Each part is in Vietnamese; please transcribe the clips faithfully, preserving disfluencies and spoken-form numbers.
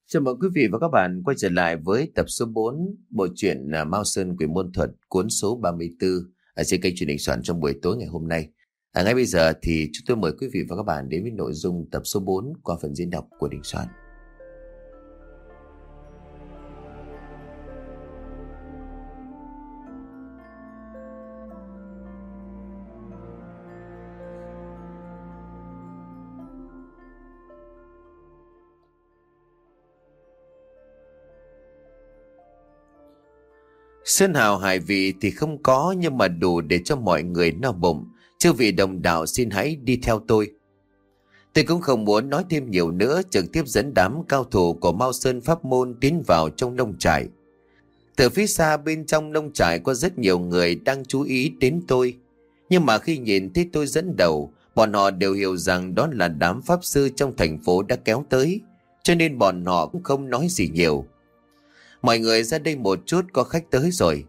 Chào mừng quý vị và các bạn quay trở lại với tập số bốn bộ truyện à, Mao Sơn Quỷ Môn Thuật cuốn số ba mươi tư ở trên kênh truyền hình soạn trong buổi tối ngày hôm nay. À, ngay bây giờ thì chúng tôi mời quý vị và các bạn đến với nội dung tập số bốn qua phần diễn đọc của Đình Soạn. Sơn hào hải vị thì không có, nhưng mà đủ để cho mọi người no bụng. Chư vị đồng đạo xin hãy đi theo tôi. Tôi cũng không muốn nói thêm nhiều nữa, trực tiếp dẫn đám cao thủ của Mao Sơn Pháp Môn tiến vào trong nông trại. Từ phía xa bên trong nông trại có rất nhiều người đang chú ý đến tôi. Nhưng mà khi nhìn thấy tôi dẫn đầu, bọn họ đều hiểu rằng đó là đám pháp sư trong thành phố đã kéo tới, cho nên bọn họ cũng không nói gì nhiều. Mọi người ra đây một chút, có khách tới rồi.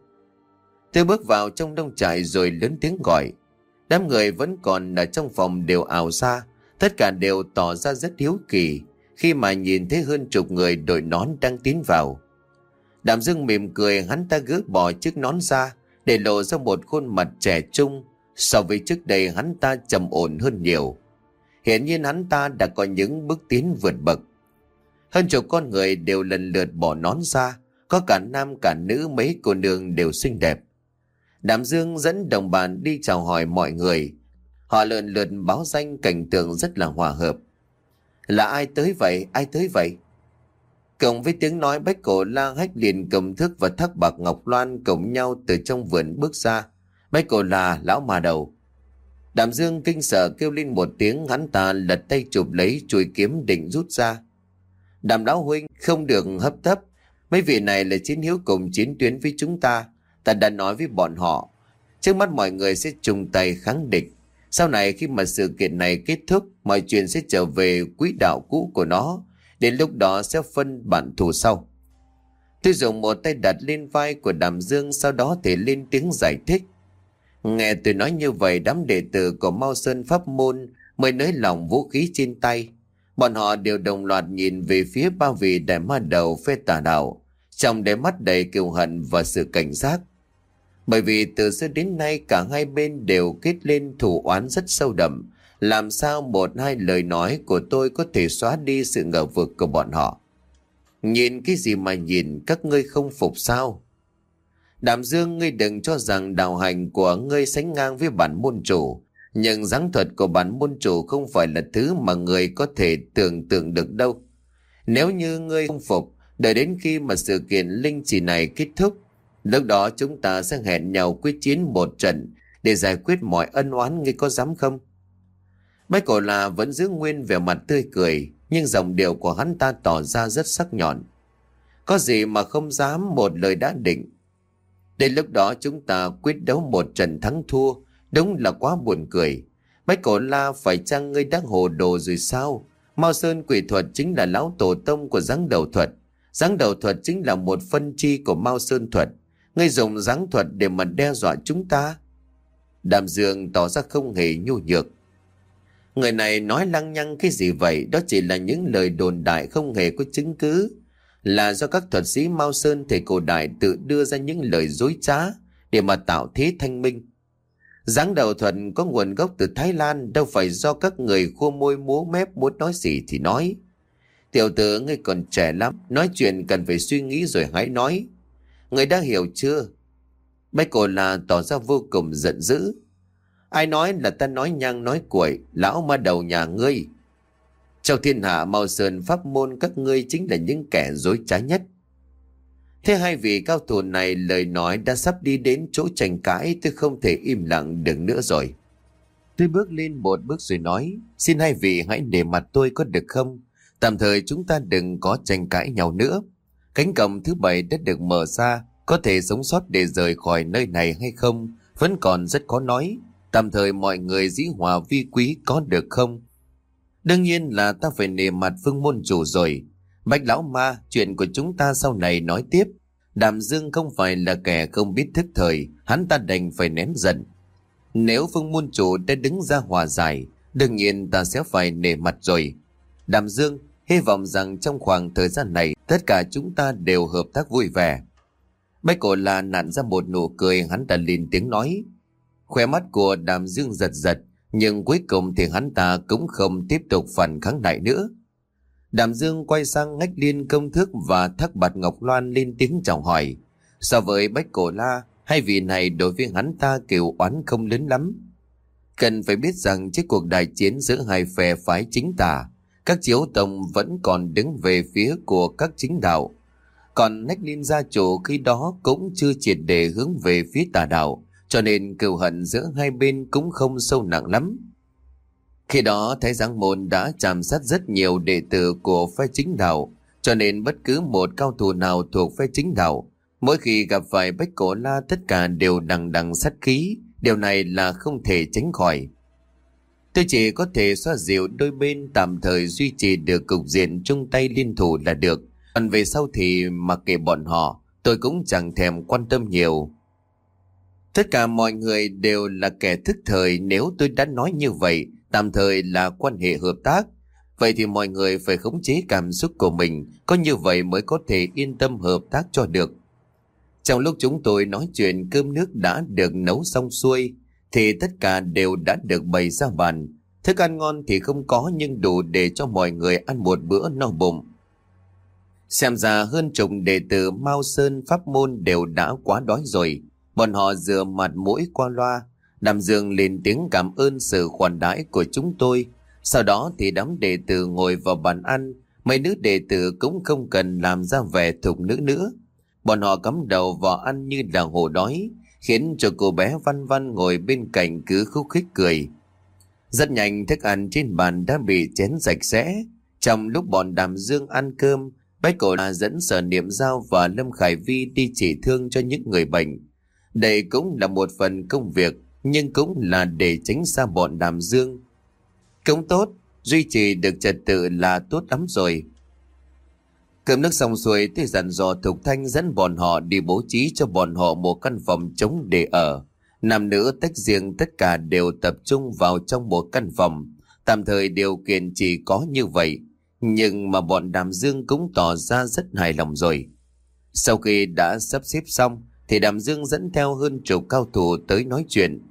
Tôi bước vào trong nông trại rồi lớn tiếng gọi. Đám người vẫn còn ở trong phòng đều ào ra. Tất cả đều tỏ ra rất hiếu kỳ khi mà nhìn thấy hơn chục người đội nón đang tiến vào. Đàm Dương mỉm cười, hắn ta gỡ bỏ chiếc nón ra để lộ ra một khuôn mặt trẻ trung. So với trước đây hắn ta trầm ổn hơn nhiều. Hiển nhiên hắn ta đã có những bước tiến vượt bậc. Hơn chục con người đều lần lượt bỏ nón ra, có cả nam cả nữ, mấy cô nương đều xinh đẹp. Đàm Dương dẫn đồng bạn đi chào hỏi mọi người. Họ lần lượt báo danh, cảnh tượng rất là hòa hợp. Là ai tới vậy, ai tới vậy? Cộng với tiếng nói, Bách Cổ La Hách liền cầm thước và thác bạc ngọc loan cùng nhau từ trong vườn bước ra. Bách Cổ La, lão mà đầu. Đàm Dương kinh sợ kêu lên một tiếng, hắn ta lật tay chụp lấy chuôi kiếm định rút ra. Đàm lão huynh, không được hấp tấp. Mấy vị này là chiến hữu cùng chiến tuyến với chúng ta. Ta đã nói với bọn họ, trước mắt mọi người sẽ chung tay kháng địch. Sau này khi mà sự kiện này kết thúc, mọi chuyện sẽ trở về quỹ đạo cũ của nó. Đến lúc đó sẽ phân bản thù sau. Tôi dùng một tay đặt lên vai của Đàm Dương, sau đó thì lên tiếng giải thích. Nghe tôi nói như vậy, đám đệ tử của Mao Sơn Pháp Môn mới nới lỏng vũ khí trên tay. Bọn họ đều đồng loạt nhìn về phía ba vị đại ma đầu phê tà đạo, trong đáy mắt đầy kiêu hận và sự cảnh giác. Bởi vì từ xưa đến nay cả hai bên đều kết lên thù oán rất sâu đậm. Làm sao một hai lời nói của tôi có thể xóa đi sự ngờ vực của bọn họ? Nhìn cái gì mà nhìn, các ngươi không phục sao? Đàm Dương, ngươi đừng cho rằng đạo hành của ngươi sánh ngang với bản môn chủ. Nhưng giáng thuật của bản môn chủ không phải là thứ mà người có thể tưởng tượng được đâu. Nếu như ngươi không phục, đợi đến khi mà sự kiện linh chỉ này kết thúc, lúc đó chúng ta sẽ hẹn nhau quyết chiến một trận để giải quyết mọi ân oán, ngươi có dám không? Bách Cổ La vẫn giữ nguyên vẻ mặt tươi cười, nhưng giọng điệu của hắn ta tỏ ra rất sắc nhọn. Có gì mà không dám, một lời đã định. Đến lúc đó chúng ta quyết đấu một trận thắng thua. Đúng là quá buồn cười. Bách Cổ La, phải chăng ngươi đang hồ đồ rồi sao? Mao Sơn Quỷ Thuật chính là lão tổ tông của giáng đầu thuật. Giáng đầu thuật chính là một phân chi của Mao Sơn Thuật. Ngươi dùng giáng thuật để mà đe dọa chúng ta. Đàm Dương tỏ ra không hề nhu nhược. Người này nói lăng nhăng cái gì vậy? Đó chỉ là những lời đồn đại không hề có chứng cứ. Là do các thuật sĩ Mao Sơn thầy cổ đại tự đưa ra những lời dối trá để mà tạo thế thanh minh. Giáng đầu thuật có nguồn gốc từ Thái Lan, đâu phải do các người khua môi múa mép muốn nói gì thì nói. Tiểu tử, ngươi còn trẻ lắm, nói chuyện cần phải suy nghĩ rồi hãy nói. Ngươi đã hiểu chưa? Bách Cổ La tỏ ra vô cùng giận dữ. Ai nói là ta nói nhang nói cuội, lão ma đầu nhà ngươi. Trong thiên hạ Mao Sơn Pháp Môn, các ngươi chính là những kẻ dối trá nhất. Thế hai vị cao thủ này lời nói đã sắp đi đến chỗ tranh cãi, tôi không thể im lặng được nữa rồi. Tôi bước lên một bước rồi nói, xin hai vị hãy để mặt tôi có được không? Tạm thời chúng ta đừng có tranh cãi nhau nữa. Cánh cổng thứ bảy đã được mở ra, có thể sống sót để rời khỏi nơi này hay không vẫn còn rất khó nói. Tạm thời mọi người dĩ hòa vi quý có được không? Đương nhiên là ta phải nể mặt Phương môn chủ rồi. Bạch lão ma, chuyện của chúng ta sau này nói tiếp. Đàm Dương không phải là kẻ không biết thức thời, hắn ta đành phải nén giận. Nếu Phương môn chủ đã đứng ra hòa giải, đương nhiên ta sẽ phải nể mặt rồi. Đàm Dương, Hy vọng rằng trong khoảng thời gian này tất cả chúng ta đều hợp tác vui vẻ. Bách Cổ La nặn ra một nụ cười, hắn ta lên tiếng nói. Khóe mắt của Đàm Dương giật giật, nhưng cuối cùng thì hắn ta cũng không tiếp tục phản kháng lại nữa. Đàm Dương quay sang Ngách Liên, Công Thước và Thác Bạt Ngọc Loan lên tiếng chào hỏi. So với Bách Cổ La, hai vị này đối với hắn ta kiểu oán không lớn lắm. Cần phải biết rằng trước cuộc đại chiến giữa hai phe phái chính tà, các chiếu tông vẫn còn đứng về phía của các chính đạo. Còn Ngách Liên gia chủ khi đó cũng chưa triệt để hướng về phía tà đạo, cho nên cừu hận giữa hai bên cũng không sâu nặng lắm. Khi đó Thái Giang Môn đã chạm sát rất nhiều đệ tử của phe chính đạo, cho nên bất cứ một cao thủ nào thuộc phe chính đạo, mỗi khi gặp phải Bách Cổ La tất cả đều đằng đằng sát khí, điều này là không thể tránh khỏi. Tôi chỉ có thể xoa dịu đôi bên, tạm thời duy trì được cục diện chung tay liên thủ là được. Còn về sau thì mặc kệ bọn họ, tôi cũng chẳng thèm quan tâm nhiều. Tất cả mọi người đều là kẻ thức thời, nếu tôi đã nói như vậy, tạm thời là quan hệ hợp tác. Vậy thì mọi người phải khống chế cảm xúc của mình, có như vậy mới có thể yên tâm hợp tác cho được. Trong lúc chúng tôi nói chuyện, cơm nước đã được nấu xong xuôi, thì tất cả đều đã được bày ra bàn. Thức ăn ngon thì không có, nhưng đủ để cho mọi người ăn một bữa no bụng. Xem ra hơn chục đệ tử Mao Sơn Pháp Môn đều đã quá đói rồi. Bọn họ rửa mặt mũi qua loa. Đàm Dương lên tiếng cảm ơn sự khoản đãi của chúng tôi. Sau đó thì đám đệ tử ngồi vào bàn ăn. Mấy nữ đệ tử cũng không cần làm ra vẻ thục nữ nữa. Bọn họ cắm đầu vào ăn như là hổ đói, khiến cho cô bé Văn Văn ngồi bên cạnh cứ khúc khích cười. Rất nhanh thức ăn trên bàn đã bị chén sạch sẽ. Trong lúc bọn Đàm Dương ăn cơm, Bách Cổ La dẫn Sở Niệm Giao và Lâm Khải Vi đi chỉ thương cho những người bệnh. Đây cũng là một phần công việc, nhưng cũng là để tránh xa bọn Đàm Dương. Cũng tốt, duy trì được trật tự là tốt lắm rồi. Cơm nước xong xuôi, tôi dặn dò Thục Thanh dẫn bọn họ đi bố trí cho bọn họ một căn phòng trống để ở. Nam nữ tách riêng, tất cả đều tập trung vào trong một căn phòng. Tạm thời điều kiện chỉ có như vậy, nhưng mà bọn Đàm Dương cũng tỏ ra rất hài lòng rồi. Sau khi đã sắp xếp xong, thì Đàm Dương dẫn theo hơn chục cao thủ tới nói chuyện.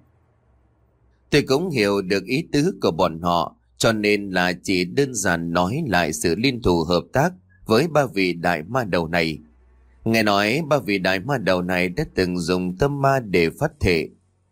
Tôi cũng hiểu được ý tứ của bọn họ, cho nên là chỉ đơn giản nói lại sự liên thủ hợp tác với ba vị đại ma đầu này. Nghe nói ba vị đại ma đầu này đã từng dùng tâm ma để phát thể.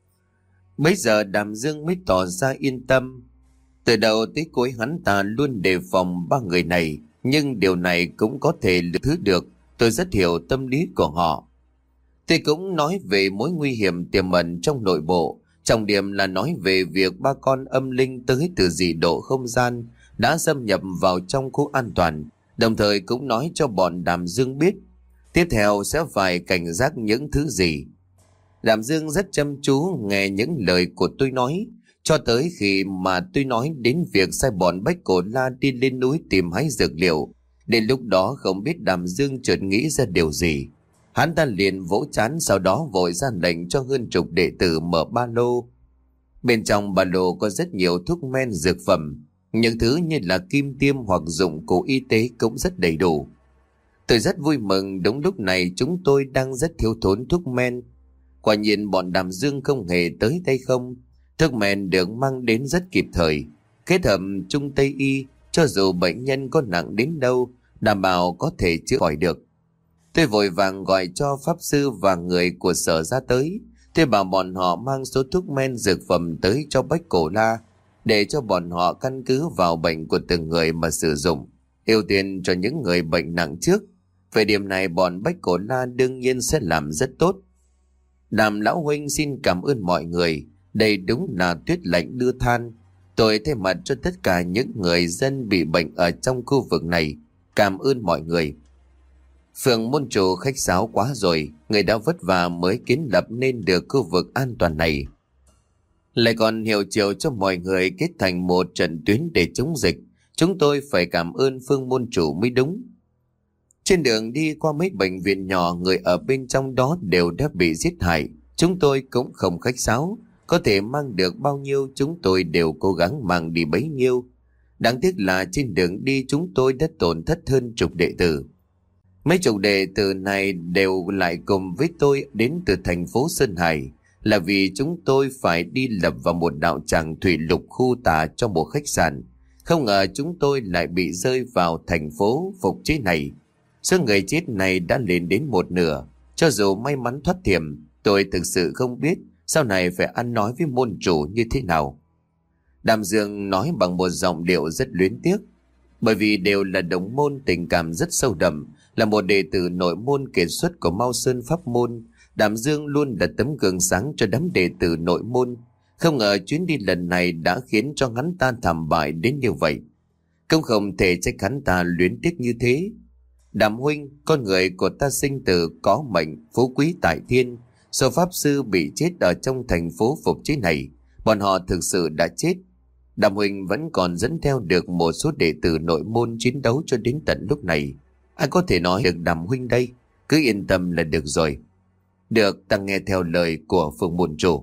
Bây giờ Đàm Dương mới tỏ ra yên tâm. Từ đầu tới cuối hắn ta luôn đề phòng ba người này, nhưng điều này cũng có thể lựa thứ được. Tôi rất hiểu tâm lý của họ. Tôi cũng nói về mối nguy hiểm tiềm ẩn trong nội bộ. Trọng điểm là nói về việc ba con âm linh tới từ dị độ không gian đã xâm nhập vào trong khu an toàn. Đồng thời cũng nói cho bọn Đàm Dương biết tiếp theo sẽ phải cảnh giác những thứ gì. Đàm Dương rất chăm chú nghe những lời của tôi nói, cho tới khi mà tôi nói đến việc sai bọn Bách Cổ La đi lên núi tìm hái dược liệu. Đến lúc đó không biết Đàm Dương chợt nghĩ ra điều gì. Hắn ta liền vỗ trán, sau đó vội ra lệnh cho hơn chục đệ tử mở ba lô. Bên trong ba lô có rất nhiều thuốc men dược phẩm, những thứ như là kim tiêm hoặc dụng cụ y tế cũng rất đầy đủ. Tôi rất vui mừng, đúng lúc này chúng tôi đang rất thiếu thốn thuốc men. Quả nhiên bọn Đàm Dương không hề tới tay không. Thuốc men được mang đến rất kịp thời, kết hợp trung Tây y, cho dù bệnh nhân có nặng đến đâu, đảm bảo có thể chữa khỏi được. Tôi vội vàng gọi cho pháp sư và người của sở ra tới. Tôi bảo bọn họ mang số thuốc men dược phẩm tới cho Bách Cổ La, để cho bọn họ căn cứ vào bệnh của từng người mà sử dụng, ưu tiên cho những người bệnh nặng trước. Về điểm này bọn Bách Cổ La đương nhiên sẽ làm rất tốt. Đàm lão huynh xin cảm ơn mọi người. Đây đúng là tuyết lạnh đưa than. Tôi thay mặt cho tất cả những người dân bị bệnh ở trong khu vực này, cảm ơn mọi người. Phường môn chủ khách sáo quá rồi, người đã vất vả mới kiến lập nên được khu vực an toàn này, lại còn hiệu triệu cho mọi người kết thành một trận tuyến để chống dịch. Chúng tôi phải cảm ơn Phương môn chủ mới đúng. Trên đường đi qua mấy bệnh viện nhỏ, người ở bên trong đó đều đã bị giết hại. Chúng tôi cũng không khách sáo, có thể mang được bao nhiêu chúng tôi đều cố gắng mang đi bấy nhiêu. Đáng tiếc là trên đường đi chúng tôi đã tổn thất hơn chục đệ tử. Mấy chục đệ tử này đều lại cùng với tôi đến từ thành phố Sơn Hải, là vì chúng tôi phải đi lập vào một đạo tràng thủy lục khu tà cho một khách sạn. Không ngờ chúng tôi lại bị rơi vào thành phố Phục Chế này. Số người chết này đã lên đến một nửa. Cho dù may mắn thoát hiểm, tôi thực sự không biết sau này phải ăn nói với môn chủ như thế nào. Đàm Dương nói bằng một giọng điệu rất luyến tiếc. Bởi vì đều là đồng môn, tình cảm rất sâu đậm, là một đệ tử nội môn kiệt xuất của Mao Sơn Pháp Môn. Đàm Dương luôn là tấm gương sáng cho đám đệ tử nội môn. Không ngờ chuyến đi lần này đã khiến cho hắn ta thảm bại đến như vậy. Không không thể trách hắn ta luyến tiếc như thế. Đàm huynh, con người của ta sinh tử có mệnh, phú quý tại thiên. Số pháp sư bị chết ở trong thành phố Phục Chế này, bọn họ thực sự đã chết. Đàm huynh vẫn còn dẫn theo được một số đệ tử nội môn chiến đấu cho đến tận lúc này. Ai có thể nói được Đàm huynh đây? Cứ yên tâm là được rồi. Được, ta nghe theo lời của Phượng môn chủ.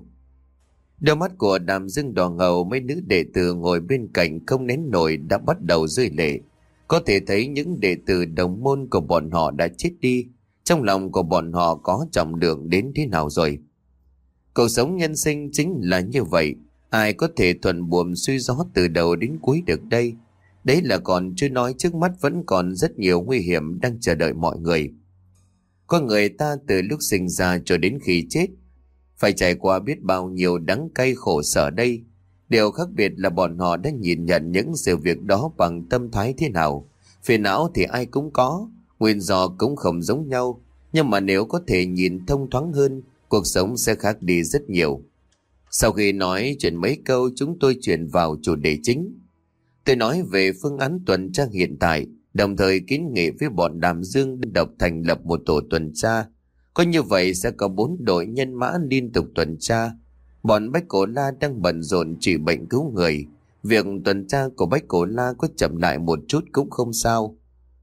Đôi mắt của Đàm Dương đỏ ngầu, mấy nữ đệ tử ngồi bên cạnh không nén nổi đã bắt đầu rơi lệ. Có thể thấy những đệ tử đồng môn của bọn họ đã chết đi. Trong lòng của bọn họ có trọng lượng đến thế nào rồi? Cuộc sống nhân sinh chính là như vậy. Ai có thể thuận buồm xuôi gió từ đầu đến cuối được đây? Đấy là còn chưa nói trước mắt vẫn còn rất nhiều nguy hiểm đang chờ đợi mọi người. Con người ta từ lúc sinh ra cho đến khi chết phải trải qua biết bao nhiêu đắng cay khổ sở đây. Điều khác biệt là bọn họ đã nhìn nhận những sự việc đó bằng tâm thái thế nào. Phiền não thì ai cũng có, nguyên do cũng không giống nhau. Nhưng mà nếu có thể nhìn thông thoáng hơn, cuộc sống sẽ khác đi rất nhiều. Sau khi nói chuyện mấy câu, chúng tôi chuyển vào chủ đề chính. Tôi nói về phương án tuần tra hiện tại, đồng thời kiến nghị với bọn Đàm Dương đơn độc thành lập một tổ tuần tra. Có như vậy sẽ có bốn đội nhân mã liên tục tuần tra. Bọn Bách Cổ La đang bận rộn trị bệnh cứu người. Việc tuần tra của Bách Cổ La có chậm lại một chút cũng không sao.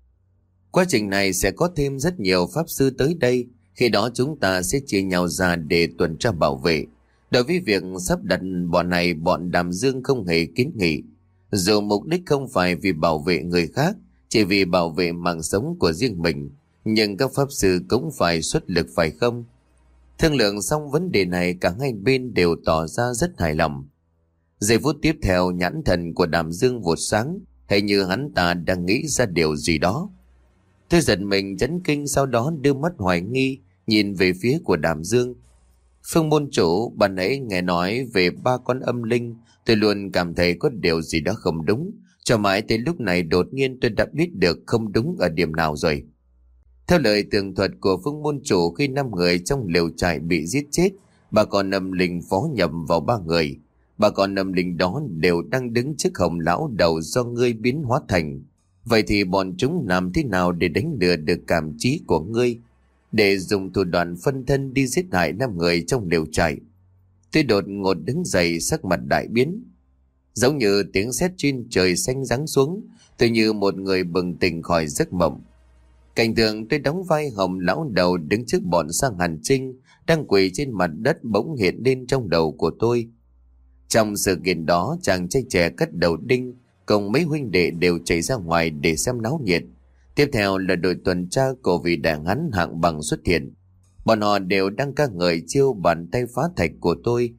Quá trình này sẽ có thêm rất nhiều pháp sư tới đây. Khi đó chúng ta sẽ chia nhau ra để tuần tra bảo vệ. Đối với việc sắp đặt bọn này, bọn Đàm Dương không hề kiến nghị. Dù mục đích không phải vì bảo vệ người khác, chỉ vì bảo vệ mạng sống của riêng mình, nhưng các pháp sư cũng phải xuất lực phải không? Thương lượng xong vấn đề này, cả hai bên đều tỏ ra rất hài lòng. Giây phút tiếp theo, nhãn thần của Đàm Dương vụt sáng, hay như hắn ta đang nghĩ ra điều gì đó. Tôi giật mình chấn kinh, sau đó đưa mắt hoài nghi nhìn về phía của Đàm Dương. Phương môn chủ, bạn ấy nghe nói về ba con âm linh, tôi luôn cảm thấy có điều gì đó không đúng. Cho mãi tới lúc này đột nhiên tôi đã biết được không đúng ở điểm nào rồi. Theo lời tường thuật của Phương môn chủ, khi năm người trong lều trại bị giết chết, ba con âm linh phó nhập vào ba người. Ba con âm linh đó đều đang đứng trước hồng lão đầu do ngươi biến hóa thành. Vậy thì bọn chúng làm thế nào để đánh lừa được cảm trí của ngươi, để dùng thủ đoạn phân thân đi giết hại năm người trong lều trại? Tôi đột ngột đứng dậy, sắc mặt đại biến. Giống như tiếng sét trên trời xanh giáng xuống, tôi như một người bừng tỉnh khỏi giấc mộng. Cảnh tượng tôi đóng vai hồng lão đầu đứng trước bọn Sang Hàn Trinh đang quỳ trên mặt đất bỗng hiện lên trong đầu của tôi. Trong sự kiện đó, chàng trai trẻ cất đầu đinh cùng mấy huynh đệ đều chạy ra ngoài để xem náo nhiệt. Tiếp theo là đội tuần tra của vị đại hán hạng bằng xuất hiện. Bọn họ đều đang ca ngợi chiêu bàn tay phá thạch của tôi.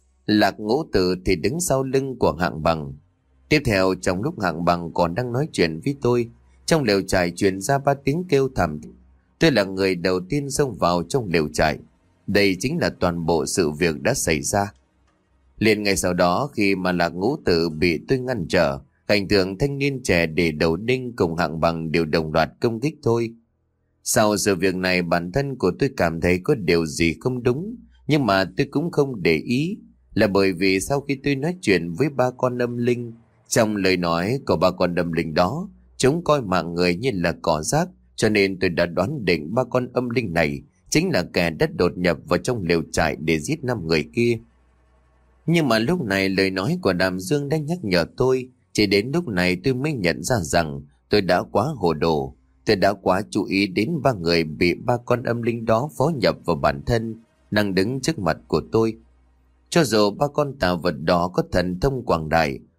Lạc Ngũ Tử thì đứng sau lưng của hạng bằng. Tiếp theo, trong lúc hạng bằng còn đang nói chuyện với tôi, trong lều trại truyền ra ba tiếng kêu thảm. Tôi là người đầu tiên xông vào trong lều trại. Đây chính là toàn bộ sự việc đã xảy ra. Liền ngày sau đó, khi mà Lạc Ngũ Tử bị tôi ngăn trở, cảnh tượng thanh niên trẻ để đầu đinh cùng hạng bằng đều đồng loạt công kích tôi. Sau sự việc này, bản thân của tôi cảm thấy có điều gì không đúng, nhưng mà tôi cũng không để ý, là bởi vì sau khi tôi nói chuyện với ba con âm linh, trong lời nói của ba con âm linh đó, chúng coi mạng người như là cỏ rác, cho nên tôi đã đoán định ba con âm linh này chính là kẻ đã đột nhập vào trong lều trại để giết năm người kia. Nhưng mà lúc này lời nói của Đàm Dương đã nhắc nhở tôi. Chỉ đến lúc này tôi mới nhận ra rằng tôi đã quá hồ đồ. Tôi đã quá chú ý đến ba người bị ba con âm linh đó phó nhập vào bản thân, đang đứng trước mặt của tôi. Cho dù ba con tà vật đó có thần thông quảng đại,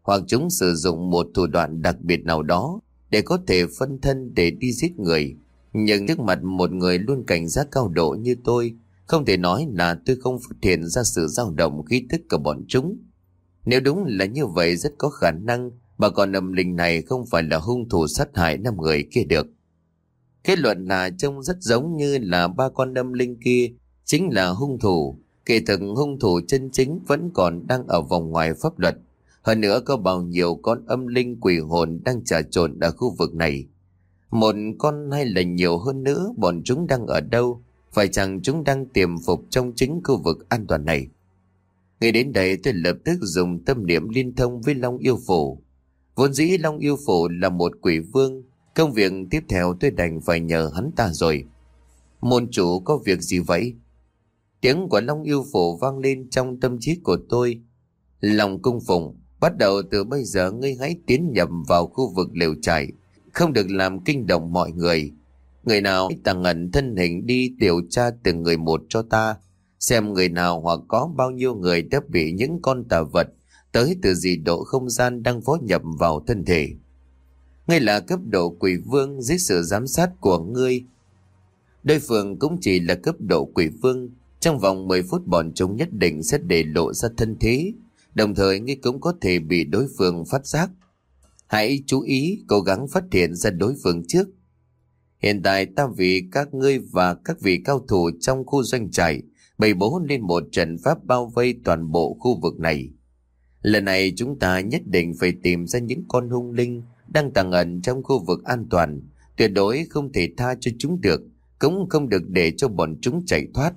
hoặc chúng sử dụng một thủ đoạn đặc biệt nào đó để có thể phân thân để đi giết người. Nhưng trước mặt một người luôn cảnh giác cao độ như tôi, không thể nói là tôi không phát hiện ra sự dao động khí tức của bọn chúng. Nếu đúng là như vậy, rất có khả năng bà con âm linh này không phải là hung thủ sát hại năm người kia được. Kết luận là trông rất giống như là ba con âm linh kia chính là hung thủ. Kỳ thực hung thủ chân chính vẫn còn đang ở vòng ngoài pháp luật. Hơn nữa có bao nhiêu con âm linh quỷ hồn đang trà trộn ở khu vực này. Một con hay là nhiều hơn nữa, bọn chúng đang ở đâu? Phải chăng chúng đang tiềm phục trong chính khu vực an toàn này? Ngay đến đây tôi lập tức dùng tâm niệm liên thông với Long Yêu Phủ. Vốn dĩ Long Yêu Phủ là một quỷ vương. Công việc tiếp theo tôi đành phải nhờ hắn ta rồi. Môn chủ có việc gì vậy? Tiếng của Long Yêu Phủ vang lên trong tâm trí của tôi. Lòng cung phụng, bắt đầu từ bây giờ ngươi hãy tiến nhập vào khu vực lều trại, không được làm kinh động mọi người. Người nào tàng ẩn thân hình đi điều tra từng người một cho ta, xem người nào hoặc có bao nhiêu người đã bị những con tà vật tới từ dị độ không gian đang phó nhập vào thân thể. Ngươi là cấp độ quỷ vương, dưới sự giám sát của ngươi, đối phương cũng chỉ là cấp độ quỷ vương. Trong vòng mười phút bọn chúng nhất định sẽ để lộ ra thân thế, đồng thời ngươi cũng có thể bị đối phương phát giác. Hãy chú ý, cố gắng phát hiện ra đối phương trước. Hiện tại ta vì các ngươi và các vị cao thủ trong khu doanh trại bày bố lên một trận pháp bao vây toàn bộ khu vực này. Lần này chúng ta nhất định phải tìm ra những con hung linh đang tàng ẩn trong khu vực an toàn, tuyệt đối không thể tha cho chúng được, cũng không được để cho bọn chúng chạy thoát.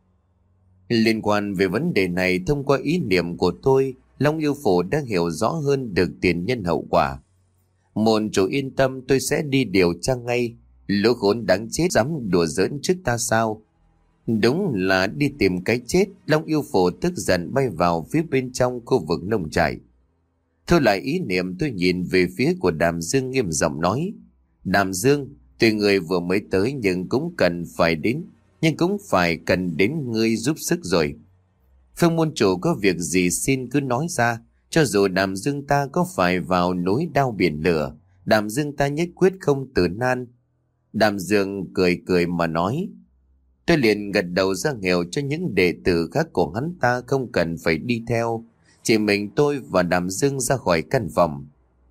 Liên quan về vấn đề này, thông qua ý niệm của tôi, Long Yêu Phủ đã hiểu rõ hơn được tiền nhân hậu quả. Môn chủ yên tâm, tôi sẽ đi điều tra ngay. Lũ khốn đáng chết dám đùa giỡn trước ta sao? Đúng là đi tìm cái chết. Long Yêu Phủ tức giận bay vào phía bên trong khu vực nông trại. Thôi lại ý niệm, tôi nhìn về phía của Đàm Dương nghiêm giọng nói: Đàm Dương, tuy người vừa mới tới nhưng cũng cần phải đến, nhưng cũng phải cần đến ngươi giúp sức rồi. Phương môn chủ có việc gì xin cứ nói ra, cho dù Đàm Dương ta có phải vào núi đao biển lửa, Đàm Dương ta nhất quyết không từ nan. Đàm Dương cười cười mà nói. Tôi liền gật đầu ra hiệu cho những đệ tử khác của hắn ta không cần phải đi theo, chỉ mình tôi và Đàm Dương ra khỏi căn phòng.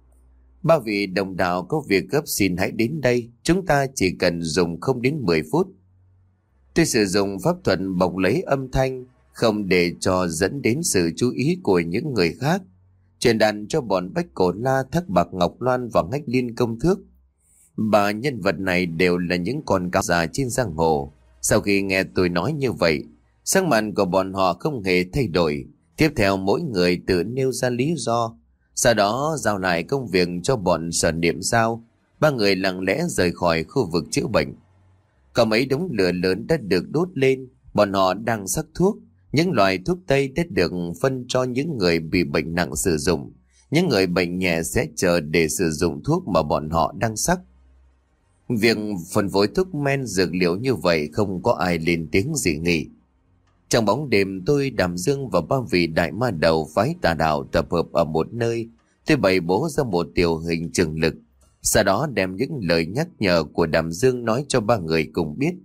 Ba vị đồng đạo có việc gấp xin hãy đến đây, chúng ta chỉ cần dùng không đến mười phút. Tôi sử dụng pháp thuật bọc lấy âm thanh, không để cho dẫn đến sự chú ý của những người khác, truyền đạt cho bọn Bách Cổ La, Thác Bạc Ngọc Loan và Ngách Liên Công Thước. Ba nhân vật này đều là những con cáo già trên giang hồ. Sau khi nghe tôi nói như vậy, sắc mặt của bọn họ không hề thay đổi. Tiếp theo mỗi người tự nêu ra lý do, sau đó giao lại công việc cho bọn Sở Niệm Giao. Ba người lặng lẽ rời khỏi khu vực chữa bệnh. Có mấy đống lửa lớn đã được đốt lên, bọn họ đang sắc thuốc. Những loại thuốc tây đã được phân cho những người bị bệnh nặng sử dụng. Những người bệnh nhẹ sẽ chờ để sử dụng thuốc mà bọn họ đang sắc. Việc phân phối thuốc men dược liệu như vậy không có ai lên tiếng dị nghị. Trong bóng đêm, tôi, Đàm Dương và ba vị đại ma đầu phái tà đạo tập hợp ở một nơi. Tôi bày bố ra một tiểu hình trường lực, sau đó đem những lời nhắc nhở của Đàm Dương nói cho ba người cùng biết.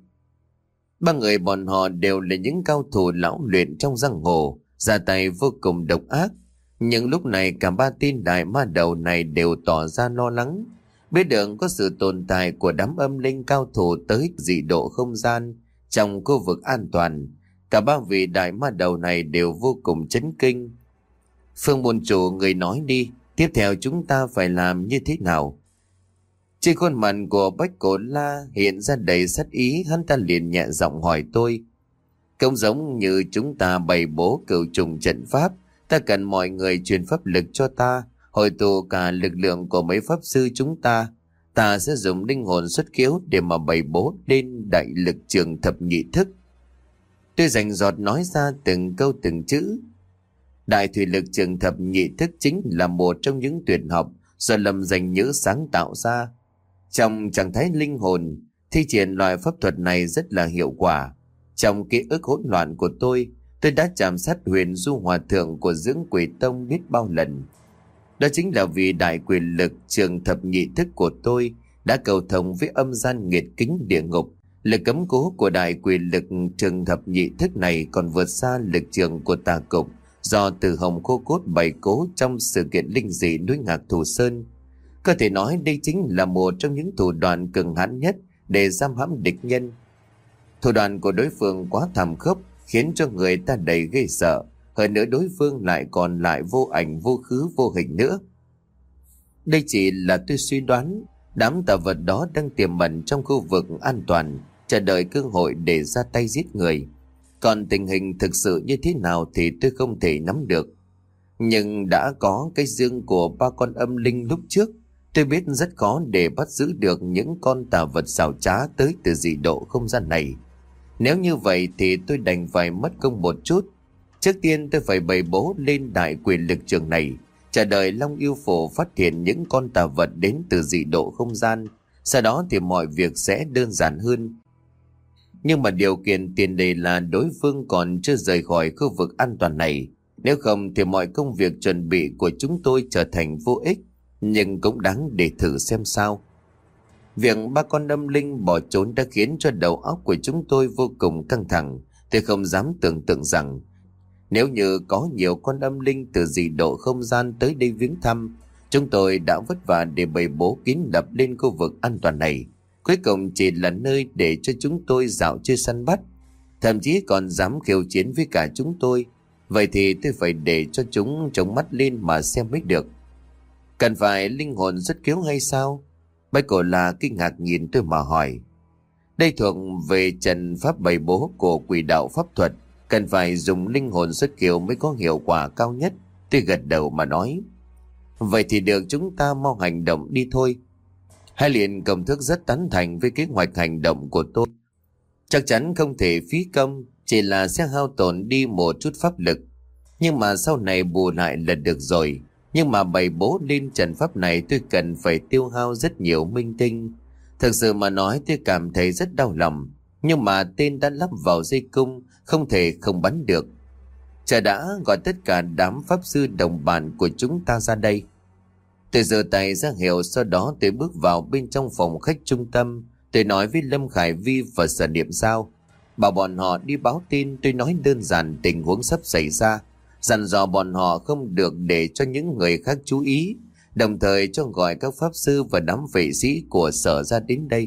Ba người bọn họ đều là những cao thủ lão luyện trong giang hồ, ra tay vô cùng độc ác. Nhưng lúc này cả ba tin đại ma đầu này đều tỏ ra lo lắng, biết được có sự tồn tại của đám âm linh cao thủ tới dị độ không gian trong khu vực an toàn. Cả ba vị đại ma đầu này đều vô cùng chấn kinh. Phương môn chủ, người nói đi, tiếp theo chúng ta phải làm như thế nào? Trên khuôn mặt của Bách Cổ La hiện ra đầy sát ý, hắn ta liền nhẹ giọng hỏi tôi. Không giống như chúng ta bày bố cửu trùng trận pháp, ta cần mọi người truyền pháp lực cho ta, hội tụ cả lực lượng của mấy pháp sư chúng ta. Ta sẽ dùng linh hồn xuất khiếu để mà bày bố lên đại lực trường thập nhị thức. Tôi rành rọt nói ra từng câu từng chữ. Đại thủy lực trường thập nhị thức chính là một trong những tuyệt học do Lâm Danh Nhữ sáng tạo ra. Trong trạng thái linh hồn, thi triển loại pháp thuật này rất là hiệu quả. Trong ký ức hỗn loạn của tôi, tôi đã chạm sát huyền du hòa thượng của Dưỡng Quỷ Tông biết bao lần. Đó chính là vì đại quyền lực trường thập nhị thức của tôi đã cầu thông với âm gian nghiệt kính địa ngục. Lực cấm cố của đại quyền lực trường thập nhị thức này còn vượt xa lực trường của tà cục do Từ Hồng Khô Cốt bày cố trong sự kiện linh dị núi Ngạc Thù Sơn. Có thể nói đây chính là một trong những thủ đoạn cường hãn nhất để giam hãm địch nhân. Thủ đoạn của đối phương quá thảm khốc, khiến cho người ta đầy ghê sợ. Hơn nữa đối phương lại còn lại vô ảnh vô khứ vô hình nữa. Đây chỉ là tôi suy đoán. Đám tà vật đó đang tiềm ẩn trong khu vực an toàn, chờ đợi cơ hội để ra tay giết người. Còn tình hình thực sự như thế nào thì tôi không thể nắm được. Nhưng đã có cái dương của ba con âm linh lúc trước, tôi biết rất khó để bắt giữ được những con tà vật xảo trá tới từ dị độ không gian này. Nếu như vậy thì tôi đành phải mất công một chút. Trước tiên tôi phải bày bố lên đại quyền lực trường này, chờ đợi Long Yêu Phổ phát hiện những con tà vật đến từ dị độ không gian. Sau đó thì mọi việc sẽ đơn giản hơn. Nhưng mà điều kiện tiền đề là đối phương còn chưa rời khỏi khu vực an toàn này. Nếu không thì mọi công việc chuẩn bị của chúng tôi trở thành vô ích. Nhưng cũng đáng để thử xem sao. Việc ba con âm linh bỏ trốn đã khiến cho đầu óc của chúng tôi vô cùng căng thẳng. Tôi không dám tưởng tượng rằng nếu như có nhiều con âm linh từ dị độ không gian tới đây viếng thăm, chúng tôi đã vất vả để bày bố kín đập lên khu vực an toàn này. Cuối cùng chỉ là nơi để cho chúng tôi dạo chơi săn bắt, thậm chí còn dám khiêu chiến với cả chúng tôi. Vậy thì tôi phải để cho chúng trông mắt lên mà xem mới được. Cần phải linh hồn xuất khiếu hay sao? Bách Cổ La kinh ngạc nhìn tôi mà hỏi. Đây thuộc về trần pháp bày bố của quỷ đạo pháp thuật, cần phải dùng linh hồn xuất khiếu mới có hiệu quả cao nhất. Tôi gật đầu mà nói. Vậy thì được, chúng ta mau hành động đi thôi. Hai liền cầm thước rất tán thành với kế hoạch hành động của tôi. Chắc chắn không thể phí công, chỉ là sẽ hao tổn đi một chút pháp lực. Nhưng mà sau này bù lại là được rồi. Nhưng mà bày bố lên trận pháp này tôi cần phải tiêu hao rất nhiều minh tinh. Thực sự mà nói tôi cảm thấy rất đau lòng. Nhưng mà tên đã lắp vào dây cung, không thể không bắn được. Chờ đã, gọi tất cả đám pháp sư đồng bản của chúng ta ra đây. Tôi giơ tay ra hiệu, sau đó tôi bước vào bên trong phòng khách trung tâm. Tôi nói với Lâm Khải Vi và Sở Niệm Giao, bảo bọn họ đi báo tin. Tôi nói đơn giản tình huống sắp xảy ra, dặn dò bọn họ không được để cho những người khác chú ý, đồng thời cho gọi các pháp sư và đám vệ sĩ của sở ra đến đây.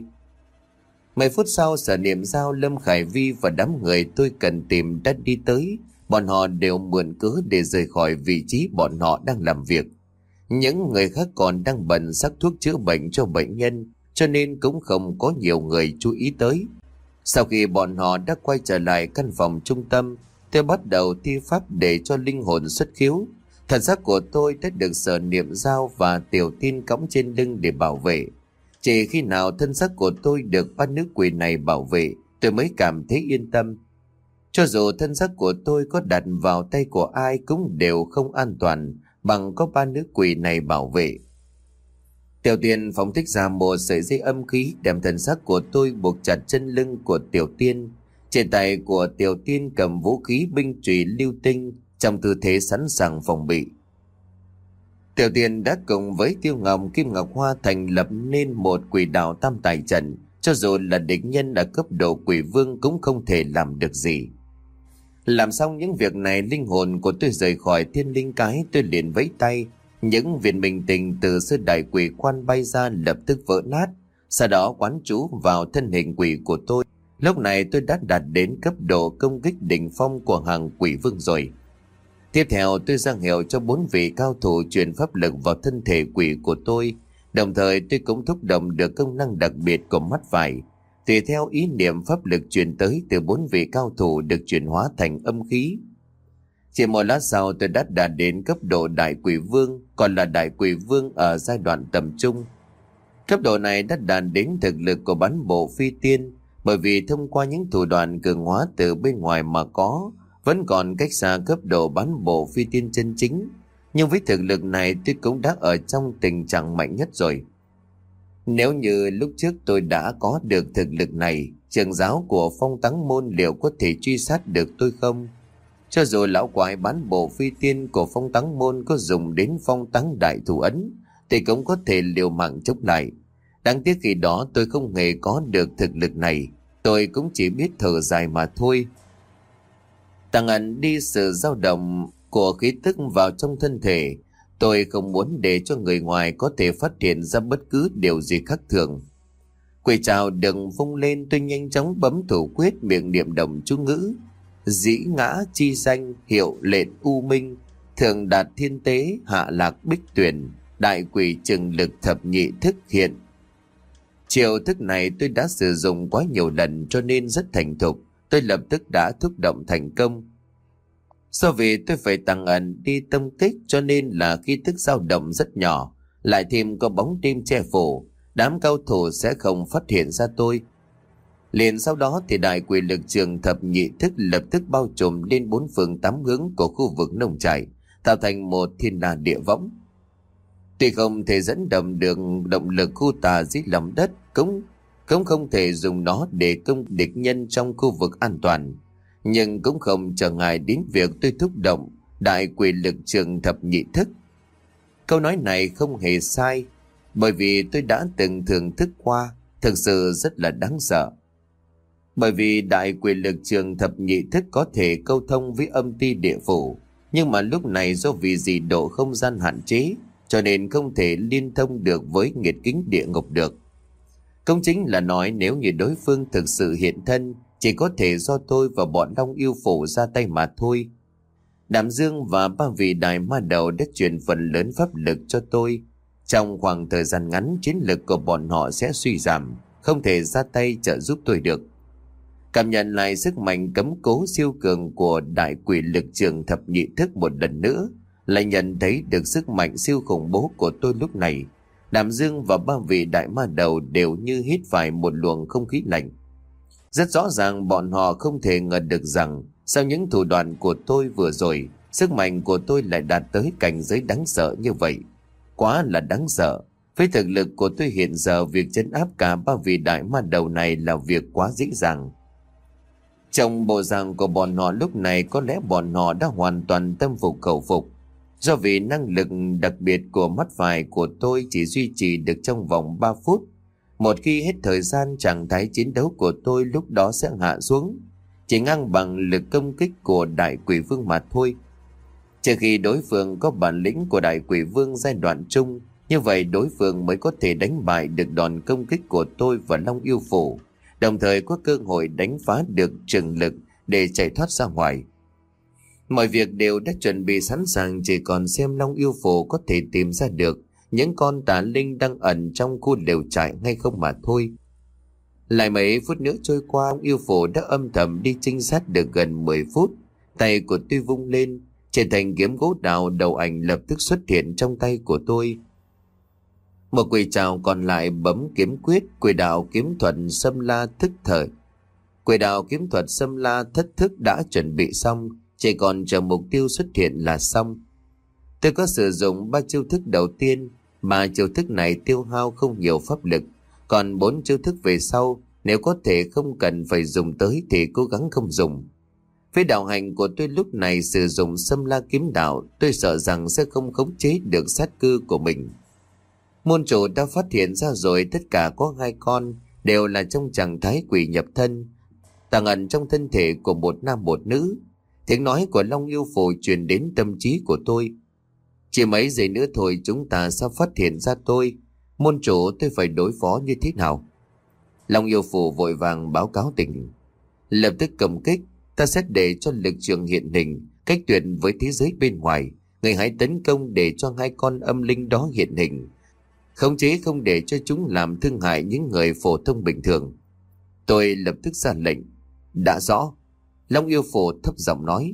Mấy phút sau, Sở Niệm Giao, Lâm Khải Vi và đám người tôi cần tìm đã đi tới. Bọn họ đều mượn cớ để rời khỏi vị trí bọn họ đang làm việc. Những người khác còn đang bận sắc thuốc chữa bệnh cho bệnh nhân, cho nên cũng không có nhiều người chú ý tới. Sau khi bọn họ đã quay trở lại căn phòng trung tâm, tôi bắt đầu thi pháp để cho linh hồn xuất khiếu. Thần xác của tôi đã được Sở Niệm Giao và Tiểu Tiên cõng trên lưng để bảo vệ. Chỉ khi nào thân xác của tôi được ba nữ quỷ này bảo vệ, tôi mới cảm thấy yên tâm. Cho dù thân xác của tôi có đặt vào tay của ai cũng đều không an toàn bằng có ba nữ quỷ này bảo vệ. Tiểu Tiên phóng thích ra một sợi dây âm khí, đem thân xác của tôi buộc chặt chân lưng của Tiểu Tiên. Trên tay của Tiểu Tiên cầm vũ khí binh chùy lưu tinh, trong tư thế sẵn sàng phòng bị. Tiểu Tiên đã cùng với Tiêu Ngọc, Kim Ngọc Hoa thành lập nên một quỷ đạo tam tài trận. Cho dù là địch nhân ở cấp độ quỷ vương cũng không thể làm được gì. Làm xong những việc này, linh hồn của tôi rời khỏi thiên linh cái. Tôi liền vẫy tay, những viên minh tình từ sư đại quỷ quan bay ra lập tức vỡ nát. Sau đó quán trú vào thân hình quỷ của tôi. Lúc này tôi đã đạt đến cấp độ công kích đỉnh phong của hàng quỷ vương rồi. Tiếp theo tôi ra hiệu cho bốn vị cao thủ truyền pháp lực vào thân thể quỷ của tôi. Đồng thời tôi cũng thúc động được công năng đặc biệt của mắt phải. Tùy theo ý niệm, pháp lực truyền tới từ bốn vị cao thủ được chuyển hóa thành âm khí. Chỉ một lát sau tôi đã đạt đến cấp độ đại quỷ vương, còn là đại quỷ vương ở giai đoạn tầm trung. Cấp độ này đã đạt đến thực lực của bán bộ phi tiên, bởi vì thông qua những thủ đoạn cường hóa từ bên ngoài mà có, vẫn còn cách xa cấp độ bán bộ phi tiên chân chính. Nhưng với thực lực này tôi cũng đã ở trong tình trạng mạnh nhất rồi. Nếu như lúc trước tôi đã có được thực lực này, trưởng giáo của Phong Táng Môn liệu có thể truy sát được tôi không? Cho dù lão quái bán bộ phi tiên của phong táng môn có dùng đến phong táng đại thủ ấn thì cũng có thể liều mạng chống lại. Đáng tiếc khi đó tôi không hề có được thực lực này, tôi cũng chỉ biết thở dài mà thôi. Tàng ẩn đi sự dao động của khí tức vào trong thân thể. Tôi không muốn để cho người ngoài có thể phát hiện ra bất cứ điều gì khác thường. Quỷ trào đừng vung lên, tôi nhanh chóng bấm thủ quyết, miệng niệm động chú ngữ. Dĩ ngã chi danh, hiệu lệnh u minh, thường đạt thiên tế, hạ lạc bích tuyển, đại quỷ trừng lực thập nhị thức hiện. Chiêu thức này tôi đã sử dụng quá nhiều lần cho nên rất thành thục, tôi lập tức đã thúc động thành công. Do vì tôi phải tàng ẩn đi tông kích cho nên là khi thức dao động rất nhỏ, lại thêm có bóng đêm che phủ, đám cao thủ sẽ không phát hiện ra tôi. Liền sau đó thì đại quỷ lực trường thập nhị thức lập tức bao trùm lên bốn phương tám hướng của khu vực nông trại, tạo thành một thiên la địa võng. Tuy không thể dẫn động được động lực khu tà dưới lòng đất, cũng cũng không thể dùng nó để công địch nhân trong khu vực an toàn, nhưng cũng không trở ngại đến việc tôi thúc động đại quỷ lực trường thập nhị thức. Câu nói này không hề sai, bởi vì tôi đã từng thưởng thức qua, thực sự rất là đáng sợ. Bởi vì đại quỷ lực trường thập nhị thức có thể câu thông với âm ti địa phủ, nhưng mà lúc này do vì dị độ không gian hạn chế, cho nên không thể liên thông được với nghiệt kính địa ngục được. Cũng chính là nói nếu như đối phương thực sự hiện thân, chỉ có thể do tôi và bọn Long Yêu Phủ ra tay mà thôi. Đàm Dương và ba vị đại ma đầu đã truyền phần lớn pháp lực cho tôi. Trong khoảng thời gian ngắn, chiến lực của bọn họ sẽ suy giảm, không thể ra tay trợ giúp tôi được. Cảm nhận lại sức mạnh cấm cố siêu cường của đại quỷ lực trường thập nhị thức một lần nữa, lại nhận thấy được sức mạnh siêu khủng bố của tôi lúc này. Đàm Dương và ba vị đại ma đầu đều như hít phải một luồng không khí lạnh. Rất rõ ràng bọn họ không thể ngờ được rằng sau những thủ đoạn của tôi vừa rồi, sức mạnh của tôi lại đạt tới cảnh giới đáng sợ như vậy. Quá là đáng sợ. Với thực lực của tôi hiện giờ, việc trấn áp cả ba vị đại ma đầu này là việc quá dễ dàng. Trong bộ dạng của bọn họ lúc này, có lẽ bọn họ đã hoàn toàn tâm phục khẩu phục. Do vì năng lực đặc biệt của mắt phải của tôi chỉ duy trì được trong vòng ba phút. Một khi hết thời gian, trạng thái chiến đấu của tôi lúc đó sẽ hạ xuống, chỉ ngang bằng lực công kích của đại quỷ vương mà thôi. Trừ khi đối phương có bản lĩnh của đại quỷ vương giai đoạn trung, như vậy đối phương mới có thể đánh bại được đòn công kích của tôi và Long Yêu Phủ, đồng thời có cơ hội đánh phá được trường lực để chạy thoát ra ngoài. Mọi việc đều đã chuẩn bị sẵn sàng, chỉ còn xem Long Yêu Phủ có thể tìm ra được những con tà linh đang ẩn trong khu lều trại hay không mà thôi. Lại mấy phút nữa trôi qua, Long Yêu Phủ đã âm thầm đi trinh sát được gần mười phút. Tay của tôi vung lên, trên thành kiếm gỗ đào đầu ảnh lập tức xuất hiện trong tay của tôi. Một quỷ trào còn lại bấm kiếm quyết, quỷ đạo kiếm thuật xâm la thức thời. Quỷ đạo kiếm thuật xâm la thất thức đã chuẩn bị xong, chỉ còn chờ mục tiêu xuất hiện là xong. Tôi có sử dụng ba chiêu thức đầu tiên, mà chiêu thức này tiêu hao không nhiều pháp lực, còn bốn chiêu thức về sau nếu có thể không cần phải dùng tới thì cố gắng không dùng. Với đạo hành của tôi lúc này sử dụng xâm la kiếm đạo, tôi sợ rằng sẽ không khống chế được sát cư của mình. Môn chủ đã phát hiện ra rồi, tất cả có hai con đều là trong trạng thái quỷ nhập thân, tàng ẩn trong thân thể của một nam một nữ. Tiếng nói của Long Yêu Phủ truyền đến tâm trí của tôi. Chỉ mấy giây nữa thôi chúng ta sẽ phát hiện ra tôi. Môn chủ, tôi phải đối phó như thế nào? Long Yêu Phủ vội vàng báo cáo tình. Lập tức cầm kích, ta sẽ để cho lực trường hiện hình, cách tuyệt với thế giới bên ngoài. Người hãy tấn công để cho hai con âm linh đó hiện hình, khống chế không để cho chúng làm thương hại những người phổ thông bình thường. Tôi lập tức ra lệnh. Đã rõ. Long Yêu Phủ thấp giọng nói.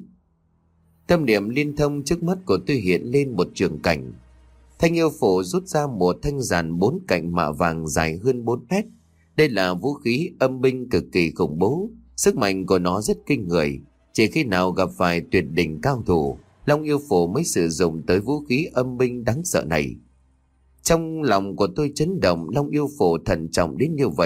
Tâm niệm liên thông, trước mắt của tôi hiện lên một trường cảnh. Thanh Yêu Phủ rút ra một thanh giàn bốn cạnh mạ vàng dài hơn bốn mét. Đây là vũ khí âm binh cực kỳ khủng bố, sức mạnh của nó rất kinh người. Chỉ khi nào gặp phải tuyệt đỉnh cao thủ, Long Yêu Phủ mới sử dụng tới vũ khí âm binh đáng sợ này. Trong lòng của tôi chấn động, Long Yêu Phủ thận trọng đến như vậy,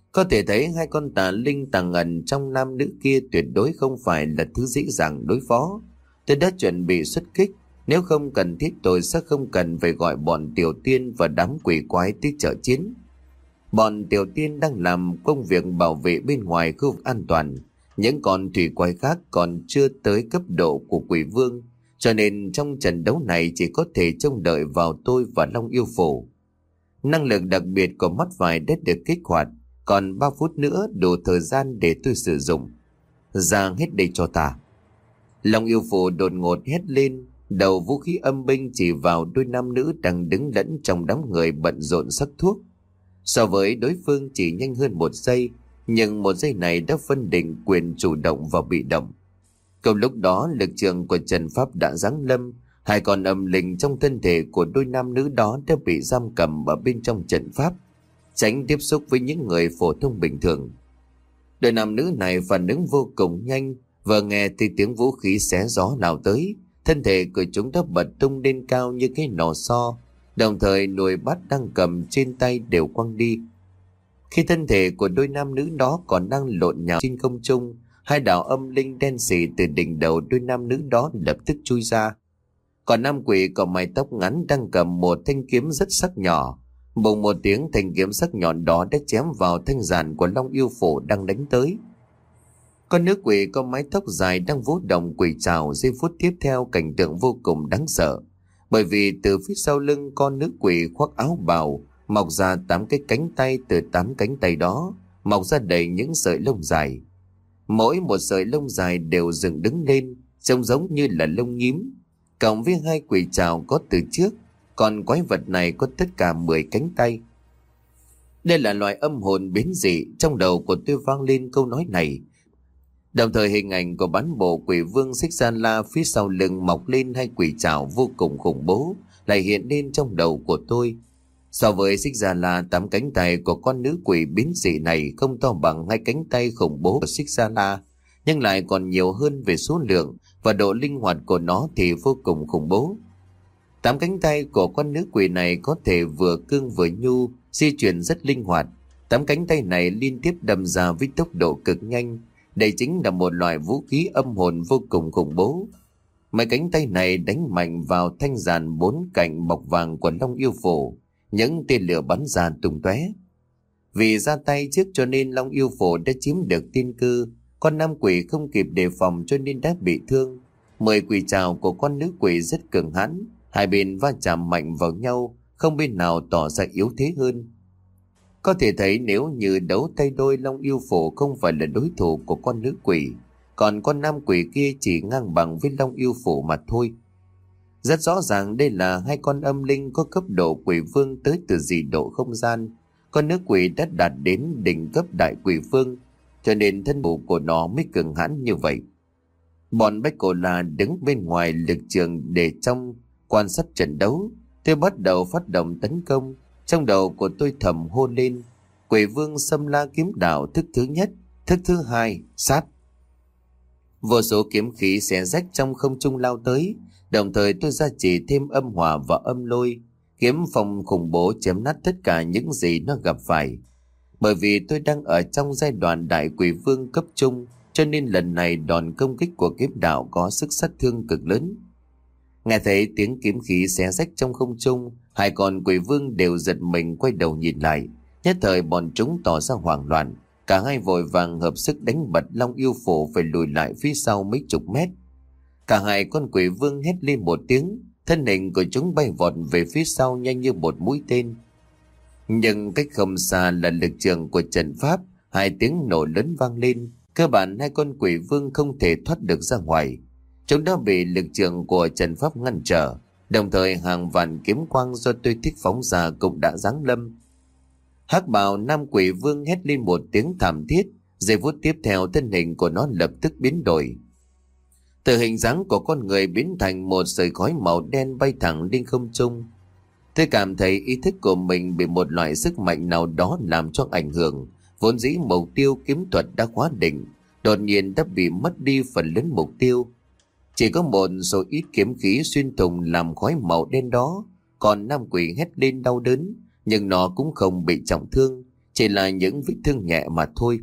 Có thể thấy hai con tà linh tàng ẩn trong nam nữ kia tuyệt đối không phải là thứ dễ dàng đối phó. Tôi đã chuẩn bị xuất kích, nếu không cần thiết tôi sẽ không cần phải gọi bọn tiểu tiên và đám quỷ quái tới trợ chiến. Bọn tiểu tiên đang làm công việc bảo vệ bên ngoài khu vực an toàn. Những con thủy quái khác còn chưa tới cấp độ của quỷ vương, cho nên trong trận đấu này chỉ có thể trông đợi vào tôi và Long Yêu Phổ. Năng lực đặc biệt của mắt vải đã được kích hoạt, còn ba phút nữa đủ thời gian để tôi sử dụng. Ra hết đây cho ta. Long Yêu Phổ đột ngột hét lên, đầu vũ khí âm binh chỉ vào đôi nam nữ đang đứng lẫn trong đám người bận rộn sắc thuốc. So với đối phương chỉ nhanh hơn một giây, nhưng một giây này đã phân định quyền chủ động và bị động. Cùng lúc đó lực trường của Trần Pháp đã giáng lâm, hai con âm linh trong thân thể của đôi nam nữ đó đã bị giam cầm ở bên trong trận pháp, tránh tiếp xúc với những người phổ thông bình thường. Đôi nam nữ này phản ứng vô cùng nhanh, vừa nghe thì tiếng vũ khí xé gió nào tới, thân thể của chúng đã bật tung lên cao như cái nỏ xo, đồng thời nồi bát đang cầm trên tay đều quăng đi. Khi thân thể của đôi nam nữ đó còn đang lộn nhào trên không trung, hai đạo âm linh đen sì từ đỉnh đầu đôi nam nữ đó lập tức chui ra. Còn nam quỷ có mái tóc ngắn đang cầm một thanh kiếm rất sắc nhỏ. Bùng một tiếng, thanh kiếm sắc nhọn đó đã chém vào thanh giản của Long Yêu Phổ đang đánh tới. Con nữ quỷ có mái tóc dài đang vũ động quỷ trảo, giây phút tiếp theo cảnh tượng vô cùng đáng sợ. Bởi vì từ phía sau lưng con nữ quỷ khoác áo bào mọc ra tám cái cánh tay, từ tám cánh tay đó mọc ra đầy những sợi lông dài. Mỗi một sợi lông dài đều dựng đứng lên, trông giống như là lông nhím. Cộng với hai quỷ trảo có từ trước, còn quái vật này có tất cả mười cánh tay. Đây là loài âm hồn biến dị. Trong đầu của tôi vang lên câu nói này, đồng thời hình ảnh của bán bộ quỷ vương Xích Gia La phía sau lưng mọc lên hai quỷ trảo vô cùng khủng bố lại hiện lên trong đầu của tôi. So với Xích Gia La, tám cánh tay của con nữ quỷ biến dị này không to bằng hai cánh tay khủng bố của Xích Gia La, nhưng lại còn nhiều hơn về số lượng, và độ linh hoạt của nó thì vô cùng khủng bố. Tám cánh tay của con nữ quỷ này có thể vừa cương vừa nhu, di chuyển rất linh hoạt. Tám cánh tay này liên tiếp đâm ra với tốc độ cực nhanh. Đây chính là một loại vũ khí âm hồn vô cùng khủng bố. Mấy cánh tay này đánh mạnh vào thanh giàn bốn cạnh bọc vàng của Long Yêu Phổ, những tia lửa bắn ra tung tóe. Vì ra tay trước cho nên Long Yêu Phổ đã chiếm được tiên cơ. Con nam quỷ không kịp đề phòng cho nên đã bị thương. Mười quỷ trảo của con nữ quỷ rất cường hãn, hai bên va chạm mạnh vào nhau, không bên nào tỏ ra yếu thế hơn. Có thể thấy nếu như đấu tay đôi, Long Yêu Phổ không phải là đối thủ của con nữ quỷ, còn con nam quỷ kia chỉ ngang bằng với Long Yêu Phổ mà thôi. Rất rõ ràng đây là hai con âm linh có cấp độ quỷ vương tới từ dị độ không gian. Con nữ quỷ đã đạt đến đỉnh cấp đại quỷ vương, cho nên thân thủ của nó mới cường hãn như vậy. Bọn Bách Cổ La đứng bên ngoài lực trường để trong quan sát trận đấu. Tôi bắt đầu phát động tấn công. Trong đầu của tôi thầm hô lên: Quỷ vương Xâm La kiếm đạo thức thứ nhất, thức thứ hai, sát. Vô số kiếm khí xé rách trong không trung lao tới, đồng thời tôi gia trì thêm âm hỏa và âm lôi, kiếm phong khủng bố chém nát tất cả những gì nó gặp phải. Bởi vì tôi đang ở trong giai đoạn đại quỷ vương cấp trung, cho nên lần này đòn công kích của kiếm đạo có sức sát thương cực lớn. Nghe thấy tiếng kiếm khí xé rách trong không trung, hai con quỷ vương đều giật mình quay đầu nhìn lại. Nhất thời bọn chúng tỏ ra hoảng loạn, cả hai vội vàng hợp sức đánh bật Long Yêu Phổ phải lùi lại phía sau mấy chục mét. Cả hai con quỷ vương hét lên một tiếng, thân hình của chúng bay vọt về phía sau nhanh như một mũi tên. Nhưng cách không xa là lực trường của trận pháp, hai tiếng nổ lớn vang lên, cơ bản hai con quỷ vương không thể thoát được ra ngoài. Chúng đã bị lực trường của trận pháp ngăn trở, đồng thời hàng vạn kiếm quang do tôi thích phóng ra cũng đã giáng lâm. Hắc bào nam quỷ vương hét lên một tiếng thảm thiết, giây phút tiếp theo thân hình của nó lập tức biến đổi. Từ hình dáng của con người biến thành một sợi khói màu đen bay thẳng lên không trung. Tôi cảm thấy ý thức của mình bị một loại sức mạnh nào đó làm cho ảnh hưởng. Vốn dĩ mục tiêu kiếm thuật đã khóa định, đột nhiên đã bị mất đi phần lớn mục tiêu. Chỉ có một số ít kiếm khí xuyên thủng làm khói màu đen đó. Còn nam quỷ hét lên đau đớn, nhưng nó cũng không bị trọng thương, chỉ là những vết thương nhẹ mà thôi.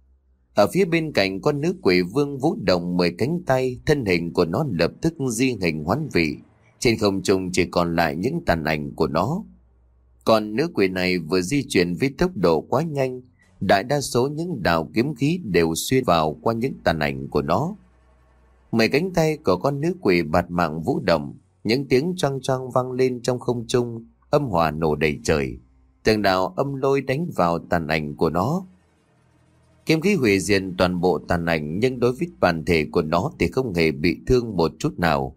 Ở phía bên cạnh con nữ quỷ vương vũ động mười cánh tay, thân hình của nó lập tức di hình hoán vị. Trên không trung chỉ còn lại những tàn ảnh của nó. Còn nữ quỷ này vừa di chuyển với tốc độ quá nhanh, đại đa số những đạo kiếm khí đều xuyên vào qua những tàn ảnh của nó. Mười cánh tay của con nữ quỷ bạt mạng vũ động, những tiếng choang choang vang lên trong không trung, âm hòa nổ đầy trời. Từng đạo âm lôi đánh vào tàn ảnh của nó. Kiếm khí hủy diệt toàn bộ tàn ảnh, nhưng đối với bản thể của nó thì không hề bị thương một chút nào.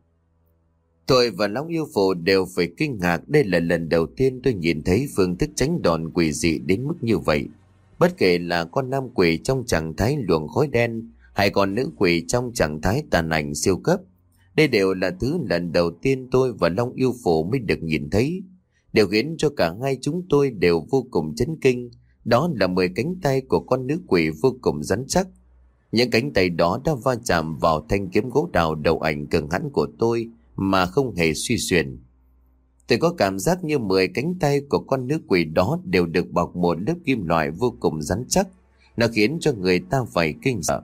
Tôi và Long Yêu Phù đều phải kinh ngạc, đây là lần đầu tiên tôi nhìn thấy phương thức tránh đòn quỷ dị đến mức như vậy. Bất kể là con nam quỷ trong trạng thái luồng khói đen hay con nữ quỷ trong trạng thái tàn ảnh siêu cấp, đây đều là thứ lần đầu tiên tôi và Long Yêu Phù mới được nhìn thấy. Điều khiến cho cả hai chúng tôi đều vô cùng chấn kinh, đó là mười cánh tay của con nữ quỷ vô cùng rắn chắc. Những cánh tay đó đã va chạm vào thanh kiếm gỗ đào đầu ảnh cường hãn của tôi mà không hề suy xuyển. Tôi có cảm giác như mười cánh tay của con nữ quỷ đó đều được bọc một lớp kim loại vô cùng rắn chắc. Nó khiến cho người ta phải kinh sợ.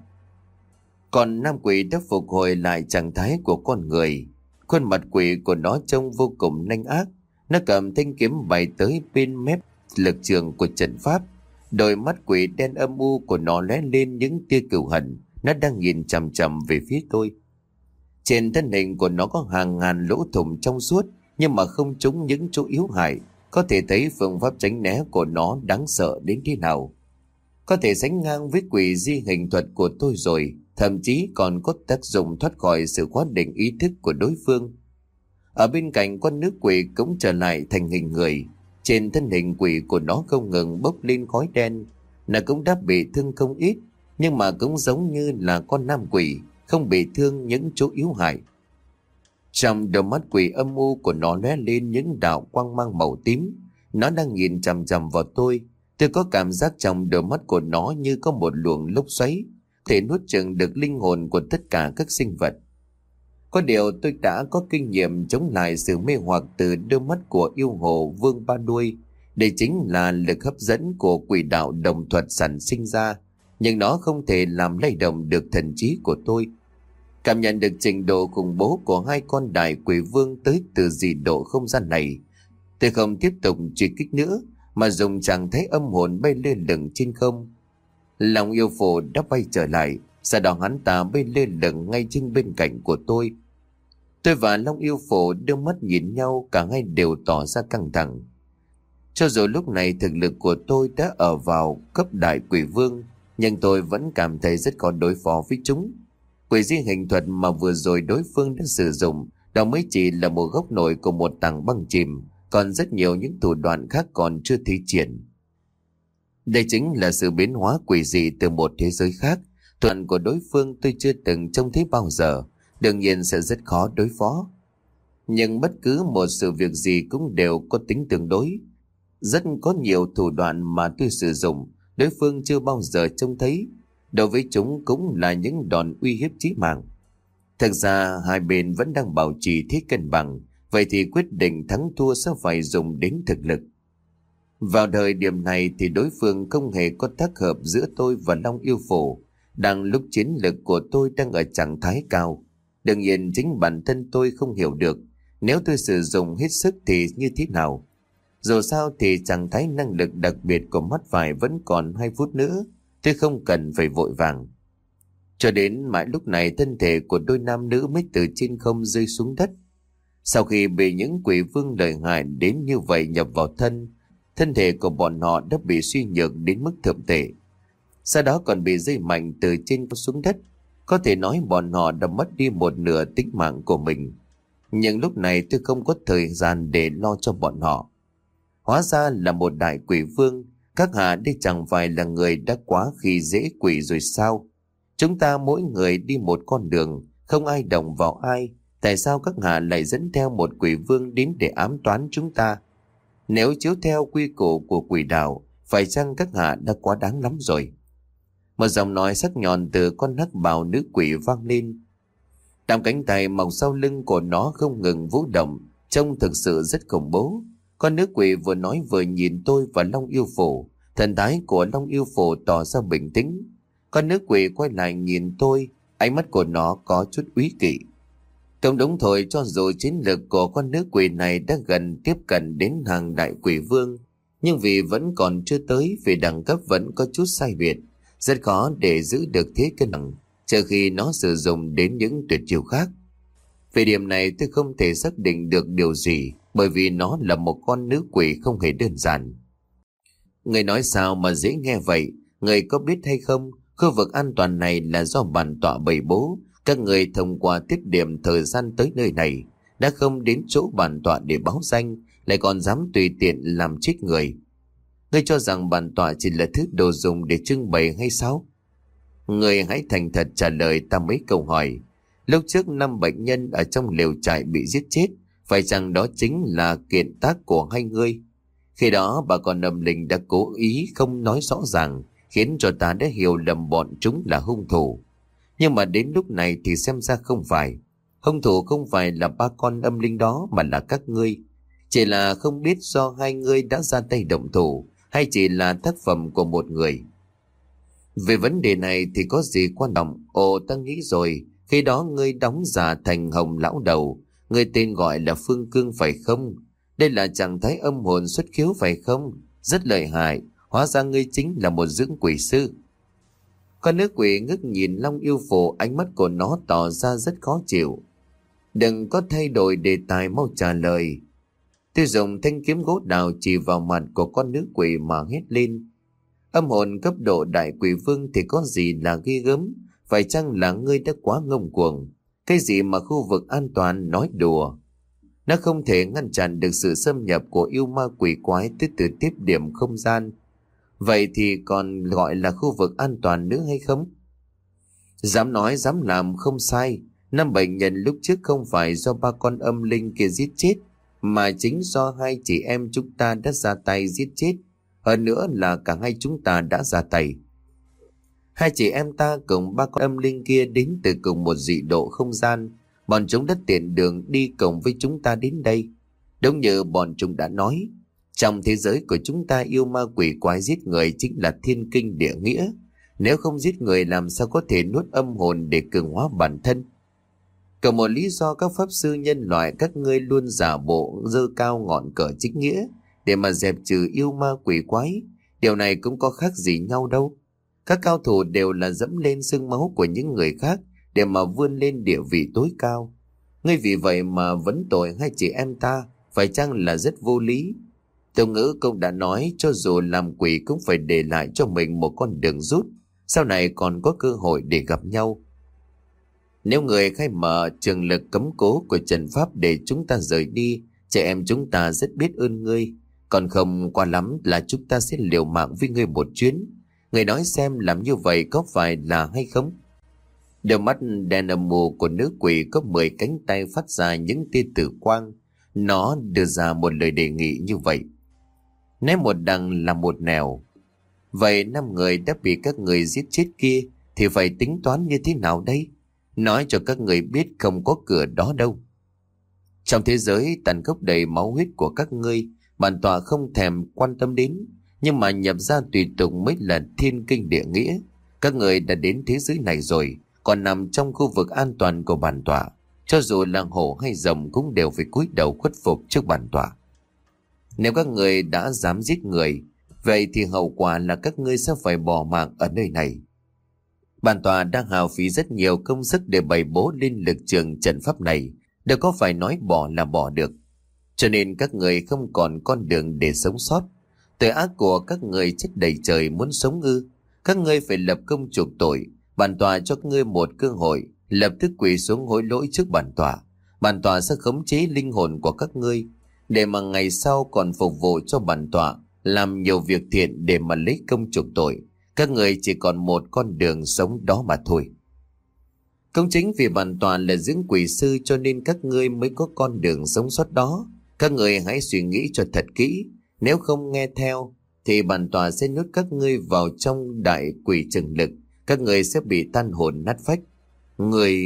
Còn nam quỷ đã phục hồi lại trạng thái của con người. Khuôn mặt quỷ của nó trông vô cùng nhanh ác. Nó cầm thanh kiếm bay tới bên mép lực trường của trận pháp. Đôi mắt quỷ đen âm u của nó lóe lên những tia cừu hận. Nó đang nhìn chằm chằm về phía tôi. Trên thân hình của nó có hàng ngàn lỗ thủng trong suốt, nhưng mà không trúng những chỗ yếu hại. Có thể thấy phương pháp tránh né của nó đáng sợ đến thế nào. Có thể sánh ngang với quỷ di hình thuật của tôi rồi, thậm chí còn có tác dụng thoát khỏi sự khóa định ý thức của đối phương. Ở bên cạnh con nữ quỷ cũng trở lại thành hình người. Trên thân hình quỷ của nó không ngừng bốc lên khói đen. Nó cũng đã bị thương không ít, nhưng mà cũng giống như là con nam quỷ, không bị thương những chỗ yếu hại. Trong đôi mắt quỷ âm u của nó lóe lên những đạo quang mang màu tím. Nó đang nhìn chằm chằm vào tôi. Tôi có cảm giác trong đôi mắt của nó như có một luồng lốc xoáy, thể nuốt chửng được linh hồn của tất cả các sinh vật. Có điều tôi đã có kinh nghiệm chống lại sự mê hoặc từ đôi mắt của yêu hồ vương ba đuôi. Đây chính là lực hấp dẫn của quỷ đạo đồng thuật sản sinh ra, nhưng nó không thể làm lay động được thần trí của tôi. Cảm nhận được trình độ khủng bố của hai con đại quỷ vương tới từ dị độ không gian này, tôi không tiếp tục truy kích nữa, mà dùng trạng thái âm hồn bay lên lửng trên không. Lòng yêu phù đã bay trở lại, sau đó hắn ta bay lên lửng ngay trên bên cạnh của tôi. Tôi và Long Yêu Phù đưa mắt nhìn nhau, cả hai đều tỏ ra căng thẳng. Cho dù lúc này thực lực của tôi đã ở vào cấp đại quỷ vương, nhưng tôi vẫn cảm thấy rất khó đối phó với chúng. Quỷ di hình thuật mà vừa rồi đối phương đã sử dụng, đó mới chỉ là một gốc nổi của một tảng băng chìm, còn rất nhiều những thủ đoạn khác còn chưa thi triển. Đây chính là sự biến hóa quỷ dị từ một thế giới khác. Thủ đoạn của đối phương tôi chưa từng trông thấy bao giờ, đương nhiên sẽ rất khó đối phó. Nhưng bất cứ một sự việc gì cũng đều có tính tương đối. Rất có nhiều thủ đoạn mà tôi sử dụng, đối phương chưa bao giờ trông thấy. Đối với chúng cũng là những đòn uy hiếp chí mạng. Thực ra hai bên vẫn đang bảo trì thế cân bằng, vậy thì quyết định thắng thua sẽ phải dùng đến thực lực. Vào thời điểm này thì đối phương không hề có tác hợp giữa tôi và Long Yêu Phù. Đang lúc chiến lực của tôi đang ở trạng thái cao. Đương nhiên chính bản thân tôi không hiểu được nếu tôi sử dụng hết sức thì như thế nào. Dù sao thì trạng thái năng lực đặc biệt của mắt phải vẫn còn hai phút nữa. Tôi không cần phải vội vàng. Cho đến mãi lúc này thân thể của đôi nam nữ mới từ trên không rơi xuống đất. Sau khi bị những quỷ vương lợi hại đến như vậy nhập vào thân, thân thể của bọn họ đã bị suy nhược đến mức thượng tệ. Sau đó còn bị rơi mạnh từ trên xuống đất. Có thể nói bọn họ đã mất đi một nửa tính mạng của mình. Nhưng lúc này tôi không có thời gian để lo cho bọn họ. Hóa ra là một đại quỷ vương. Các hạ đây chẳng phải là người đã quá khi dễ quỷ rồi sao? Chúng ta mỗi người đi một con đường, không ai động vào ai. Tại sao các hạ lại dẫn theo một quỷ vương đến để ám toán chúng ta? Nếu chiếu theo quy củ của quỷ đạo, phải chăng các hạ đã quá đáng lắm rồi? Một giọng nói sắc nhọn từ con hắc bào nữ quỷ vang lên. Đám cánh tay mọc sau lưng của nó không ngừng vũ động, trông thực sự rất khủng bố. Con nữ quỷ vừa nói vừa nhìn tôi và Long Yêu Phù, Thần thái của Long Yêu Phổ tỏ ra bình tĩnh. Con nữ quỷ quay lại nhìn tôi, ánh mắt của nó có chút úy kỵ. Không đúng thôi, cho dù chiến lược của con nữ quỷ này đã gần tiếp cận đến hàng đại quỷ vương, nhưng vì vẫn còn chưa tới, vì đẳng cấp vẫn có chút sai biệt, rất khó để giữ được thế cân bằng, trừ khi nó sử dụng đến những tuyệt chiêu khác. Về điểm này tôi không thể xác định được điều gì, bởi vì nó là một con nữ quỷ không hề đơn giản. Người nói sao mà dễ nghe vậy? Người có biết hay không, khu vực an toàn này là do bản tọa bày bố. Các người thông qua tiết điểm thời gian tới nơi này, đã không đến chỗ bản tọa để báo danh, lại còn dám tùy tiện làm chết người. Ngươi cho rằng bản tọa chỉ là thứ đồ dùng để trưng bày hay sao? Người hãy thành thật trả lời ta mấy câu hỏi. Lúc trước năm bệnh nhân ở trong lều trại bị giết chết, phải chăng đó chính là kiện tác của hai ngươi? Khi đó bà con âm linh đã cố ý không nói rõ ràng, khiến cho ta đã hiểu lầm bọn chúng là hung thủ. Nhưng mà đến lúc này thì xem ra không phải. Hung thủ không phải là ba con âm linh đó, mà là các ngươi. Chỉ là không biết do hai ngươi đã ra tay động thủ, hay chỉ là tác phẩm của một người. Về vấn đề này thì có gì quan trọng? Ồ, ta nghĩ rồi. Khi đó ngươi đóng giả thành Hồng lão đầu, ngươi tên gọi là Phương Cương phải không? Đây là trạng thái âm hồn xuất khiếu phải không? Rất lợi hại. Hóa ra ngươi chính là một dưỡng quỷ sư. Con nữ quỷ ngước nhìn Long Yêu Phổ, ánh mắt của nó tỏ ra rất khó chịu. Đừng có thay đổi đề tài, mau trả lời. Tôi dùng thanh kiếm gỗ đào chỉ vào mặt của con nữ quỷ mà hét lên. Âm hồn cấp độ đại quỷ vương thì có gì là ghê gớm? Phải chăng là ngươi đã quá ngông cuồng? Cái gì mà khu vực an toàn nói đùa? Nó không thể ngăn chặn được sự xâm nhập của yêu ma quỷ quái tới từ tiếp điểm không gian. Vậy thì còn gọi là khu vực an toàn nữa hay không? Dám nói dám làm không sai. Năm bệnh nhân lúc trước không phải do ba con âm linh kia giết chết, mà chính do hai chị em chúng ta đã ra tay giết chết. Hơn nữa là cả hai chúng ta đã ra tay. Hai chị em ta cùng ba con âm linh kia đến từ cùng một dị độ không gian. Bọn chúng đã tiện đường đi cùng với chúng ta đến đây. Đúng như bọn chúng đã nói, trong thế giới của chúng ta yêu ma quỷ quái giết người chính là thiên kinh địa nghĩa. Nếu không giết người làm sao có thể nuốt âm hồn để cường hóa bản thân? Còn một lý do các pháp sư nhân loại các ngươi luôn giả bộ giơ cao ngọn cờ chính nghĩa để mà dẹp trừ yêu ma quỷ quái. Điều này cũng có khác gì nhau đâu. Các cao thủ đều là dẫm lên xương máu của những người khác để mà vươn lên địa vị tối cao. Ngươi vì vậy mà vấn tội hai chị em ta, phải chăng là rất vô lý? Tiểu ngữ cũng đã nói, cho dù làm quỷ cũng phải để lại cho mình một con đường rút, sau này còn có cơ hội để gặp nhau. Nếu người khai mở trường lực cấm cố của trận pháp để chúng ta rời đi, trẻ em chúng ta rất biết ơn ngươi. Còn không, qua lắm là chúng ta sẽ liều mạng với ngươi một chuyến. Người nói xem làm như vậy có phải là hay không? Đôi mắt đen âm mù của nữ quỷ có mười cánh tay phát ra những tia tử quang. Nó đưa ra một lời đề nghị như vậy. Nếu một đằng là một nẻo, vậy năm người đã bị các người giết chết kia thì phải tính toán như thế nào đây? Nói cho các người biết không có cửa đó đâu. Trong thế giới tàn khốc đầy máu huyết của các ngươi, bản tọa không thèm quan tâm đến, nhưng mà nhập ra tùy tục mới là thiên kinh địa nghĩa. Các người đã đến thế giới này rồi, còn nằm trong khu vực an toàn của bản tọa, cho dù là hổ hay rồng cũng đều phải cúi đầu khuất phục trước bản tọa. Nếu các người đã dám giết người, vậy thì hậu quả là các ngươi sẽ phải bỏ mạng ở nơi này. Bản tọa đang hao phí rất nhiều công sức để bày bố lên lực trường trận pháp này, đâu có phải nói bỏ là bỏ được. Cho nên các người không còn con đường để sống sót. Tội ác của các người trách đầy trời, muốn sống ư? Các ngươi phải lập công chuộc tội. Bản tọa cho các ngươi một cơ hội, lập tức quỳ xuống hối lỗi trước bản tọa. Bản tọa sẽ khống chế linh hồn của các ngươi, để mà ngày sau còn phục vụ cho bản tọa, làm nhiều việc thiện để mà lấy công chuộc tội. Các người chỉ còn một con đường sống đó mà thôi. Cũng chính vì bản tọa là dưỡng quỷ sư cho nên các ngươi mới có con đường sống sót đó. Các người hãy suy nghĩ cho thật kỹ. Nếu không nghe theo thì bản tọa sẽ nhốt các ngươi vào trong đại quỷ trừng lực. Các người sẽ bị tan hồn nát phách. Người...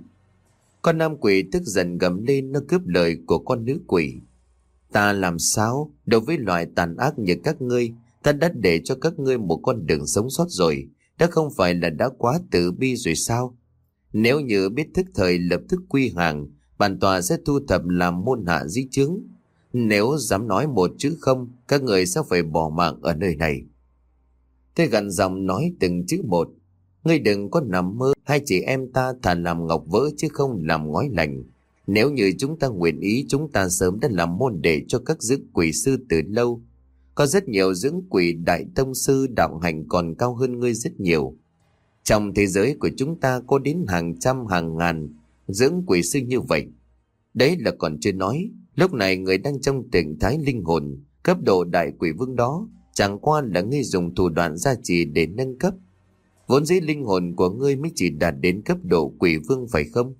Con nam quỷ tức giận gầm lên, nó cướp lời của con nữ quỷ. Ta làm sao? Đối với loại tàn ác như các ngươi Ta đã để cho các ngươi một con đường sống sót rồi, đã không phải là đã quá từ bi rồi sao? Nếu như biết thức thời lập tức quy hàng, bản tòa sẽ thu thập làm môn hạ di chướng. Nếu dám nói một chữ không, các người sẽ phải bỏ mạng ở nơi này. Thế gằn giọng nói từng chữ một. Ngươi đừng có nằm mơ, hai chị em ta thà làm ngọc vỡ chứ không làm ngói lành. Nếu như chúng ta nguyện ý, chúng ta sớm đã làm môn đệ cho các dưỡng quỷ sư từ lâu. Có rất nhiều dưỡng quỷ đại tông sư đạo hành còn cao hơn ngươi rất nhiều. Trong thế giới của chúng ta có đến hàng trăm hàng ngàn dưỡng quỷ sư như vậy. Đấy là còn chưa nói, lúc này người đang trong trạng thái linh hồn cấp độ đại quỷ vương đó chẳng qua là ngươi dùng thủ đoạn gia trì để nâng cấp. Vốn dĩ linh hồn của ngươi mới chỉ đạt đến cấp độ quỷ vương phải không?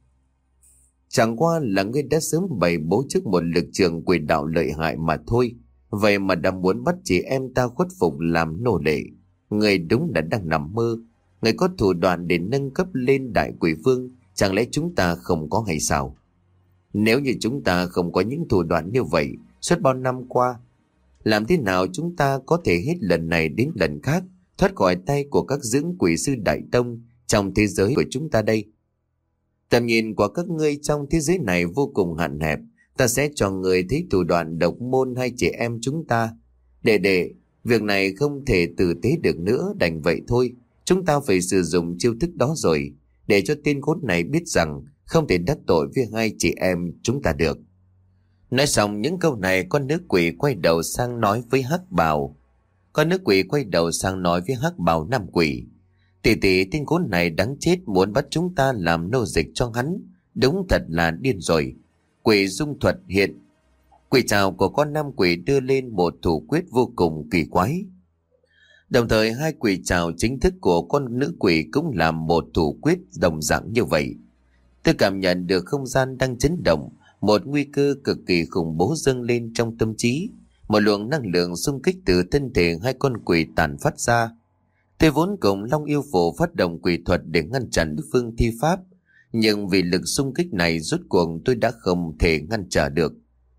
Chẳng qua là ngươi đã sớm bày bố trước một lực trường quỷ đạo lợi hại mà thôi. Vậy mà đã muốn bắt chị em ta khuất phục làm nô lệ. Ngươi đúng là đang nằm mơ. Ngươi có thủ đoạn để nâng cấp lên đại quỷ vương, chẳng lẽ chúng ta không có hay sao? Nếu như chúng ta không có những thủ đoạn như vậy suốt bao năm qua, làm thế nào chúng ta có thể hết lần này đến lần khác thoát khỏi tay của các dưỡng quỷ sư đại tông trong thế giới của chúng ta đây? Tầm nhìn của các ngươi trong thế giới này vô cùng hạn hẹp. Ta sẽ cho người thấy thủ đoạn độc môn hai chị em chúng ta. Để để, việc này không thể tử tế được nữa, đành vậy thôi. Chúng ta phải sử dụng chiêu thức đó rồi, để cho tên khốn này biết rằng không thể đắc tội với hai chị em chúng ta được. Nói xong những câu này, con nữ quỷ quay đầu sang nói với hắc bào. Con nữ quỷ quay đầu sang nói với hắc bào nam quỷ. Tỷ tỷ, tên khốn này đáng chết, muốn bắt chúng ta làm nô dịch cho hắn. Đúng thật là điên rồi. Quỷ dung thuật hiện. Quỷ trào của con nam quỷ đưa lên một thủ quyết vô cùng kỳ quái. Đồng thời hai quỷ trào chính thức của con nữ quỷ cũng làm một thủ quyết đồng dạng như vậy. Tôi cảm nhận được không gian đang chấn động, một nguy cơ cực kỳ khủng bố dâng lên trong tâm trí. Một luồng năng lượng xung kích từ thân thể hai con quỷ tản phát ra. Tôi vốn cùng Long Yêu Phổ phát động quỷ thuật để ngăn chặn đối phương thi pháp, nhưng vì lực xung kích này rốt cuộc tôi đã không thể ngăn trở được.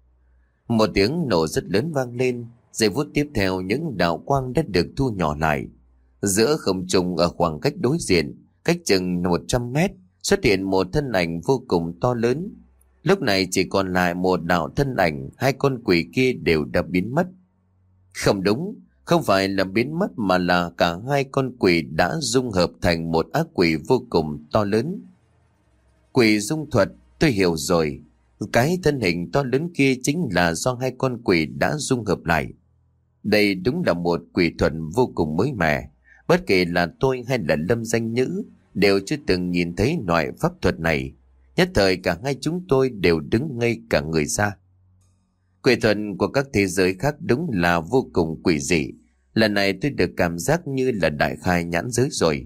Một tiếng nổ rất lớn vang lên, giây phút tiếp theo những đạo quang đã được thu nhỏ lại. Giữa không trung ở khoảng cách đối diện, cách chừng một trăm mét, xuất hiện một thân ảnh vô cùng to lớn. Lúc này chỉ còn lại một đạo thân ảnh, hai con quỷ kia đều đã biến mất. Không đúng, không phải là biến mất mà là cả hai con quỷ đã dung hợp thành một ác quỷ vô cùng to lớn. Quỷ dung thuật, tôi hiểu rồi. Cái thân hình to lớn kia chính là do hai con quỷ đã dung hợp lại. Đây đúng là một quỷ thuật vô cùng mới mẻ. Bất kể là tôi hay là Lâm Danh Nhữ đều chưa từng nhìn thấy loại pháp thuật này. Nhất thời cả hai chúng tôi đều đứng ngây cả người ra. Quỷ thuật của các thế giới khác đúng là vô cùng quỷ dị. Lần này tôi được cảm giác như là đại khai nhãn giới rồi.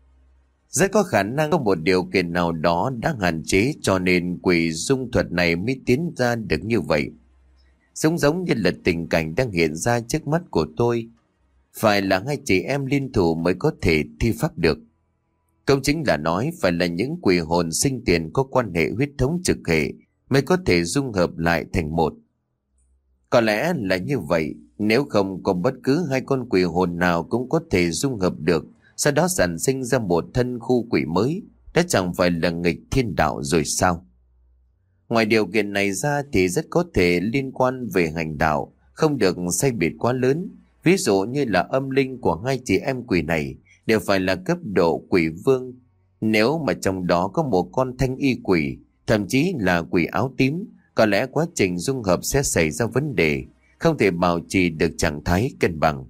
Rất có khả năng có một điều kiện nào đó đã hạn chế cho nên quỷ dung thuật này mới tiến ra được như vậy. Giống giống như là tình cảnh đang hiện ra trước mắt của tôi. Phải là hai chị em liên thủ mới có thể thi pháp được. Cũng chính là nói phải là những quỷ hồn sinh tiền có quan hệ huyết thống trực hệ mới có thể dung hợp lại thành một. Có lẽ là như vậy, nếu không có bất cứ hai con quỷ hồn nào cũng có thể dung hợp được, sau đó sản sinh ra một thân khu quỷ mới, đã chẳng phải là nghịch thiên đạo rồi sao? Ngoài điều kiện này ra thì rất có thể liên quan về hành đạo, không được sai biệt quá lớn. Ví dụ như là âm linh của hai chị em quỷ này đều phải là cấp độ quỷ vương. Nếu mà trong đó có một con thanh y quỷ, thậm chí là quỷ áo tím, có lẽ quá trình dung hợp sẽ xảy ra vấn đề, không thể bảo trì được trạng thái cân bằng.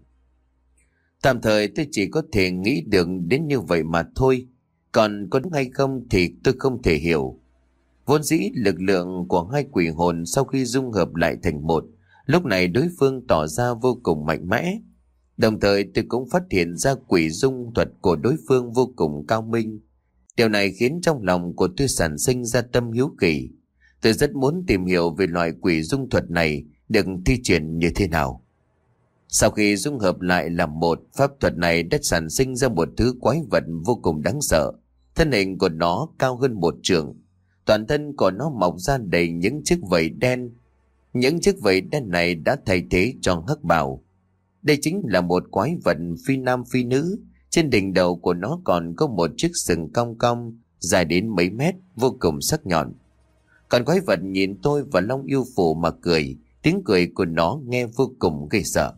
Tạm thời tôi chỉ có thể nghĩ được đến như vậy mà thôi, còn có đúng hay không thì tôi không thể hiểu. Vốn dĩ lực lượng của hai quỷ hồn sau khi dung hợp lại thành một, lúc này đối phương tỏ ra vô cùng mạnh mẽ. Đồng thời tôi cũng phát hiện ra quỷ dung thuật của đối phương vô cùng cao minh. Điều này khiến trong lòng của tôi sản sinh ra tâm hiếu kỳ. Tôi rất muốn tìm hiểu về loại quỷ dung thuật này được thi triển như thế nào. Sau khi dung hợp lại làm một, pháp thuật này đã sản sinh ra một thứ quái vật vô cùng đáng sợ. Thân hình của nó cao hơn một trượng. Toàn thân của nó mọc ra đầy những chiếc vảy đen. Những chiếc vảy đen này đã thay thế cho hắc bào. Đây chính là một quái vật phi nam phi nữ. Trên đỉnh đầu của nó còn có một chiếc sừng cong cong dài đến mấy mét, vô cùng sắc nhọn. Còn quái vật nhìn tôi và Long Yêu Phủ mà cười, tiếng cười của nó nghe vô cùng ghê sợ.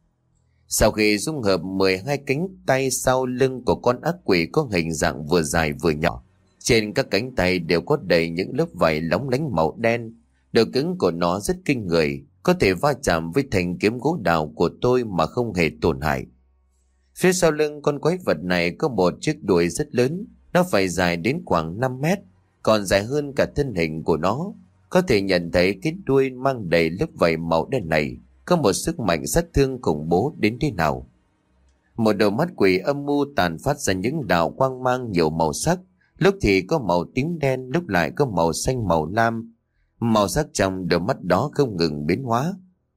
Sau khi dung hợp mười hai cánh tay sau lưng của con ác quỷ có hình dạng vừa dài vừa nhỏ, trên các cánh tay đều có đầy những lớp vảy lóng lánh màu đen. Độ cứng của nó rất kinh người, có thể va chạm với thanh kiếm gỗ đào của tôi mà không hề tổn hại. Phía sau lưng con quái vật này có một chiếc đuôi rất lớn, nó phải dài đến khoảng năm mét, còn dài hơn cả thân hình của nó. Có thể nhận thấy cái đuôi mang đầy lớp vảy màu đen này có một sức mạnh sát thương khủng bố đến thế nào. Một đôi mắt quỷ âm mưu tàn phát ra những đạo quang mang nhiều màu sắc, lúc thì có màu tím đen, lúc lại có màu xanh màu lam. Màu sắc trong đôi mắt đó không ngừng biến hóa.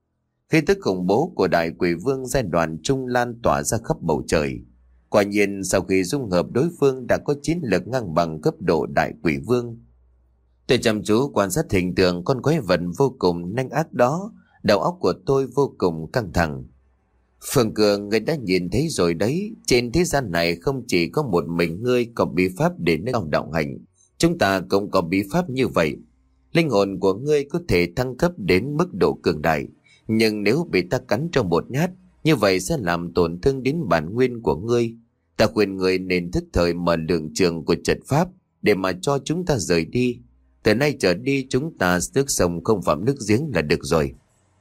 Khí tức khủng bố của đại quỷ vương giai đoạn trung lan tỏa ra khắp bầu trời. Quả nhiên sau khi dung hợp, đối phương đã có chiến lược ngang bằng cấp độ đại quỷ vương. Tôi chăm chú quan sát hình tượng con quái vật vô cùng nhanh ác đó, đầu óc của tôi vô cùng căng thẳng. Phương Cường, người đã nhìn thấy rồi đấy, trên thế gian này không chỉ có một mình ngươi có bí pháp để nâng cao đạo hành, chúng ta cũng có bí pháp như vậy. Linh hồn của ngươi có thể thăng cấp đến mức độ cường đại, nhưng nếu bị ta cắn trong một nhát, như vậy sẽ làm tổn thương đến bản nguyên của ngươi. Ta khuyên ngươi nên thức thời mở lượng trường của trận pháp để mà cho chúng ta rời đi. Từ nay trở đi chúng ta nước sông không phạm nước giếng là được rồi.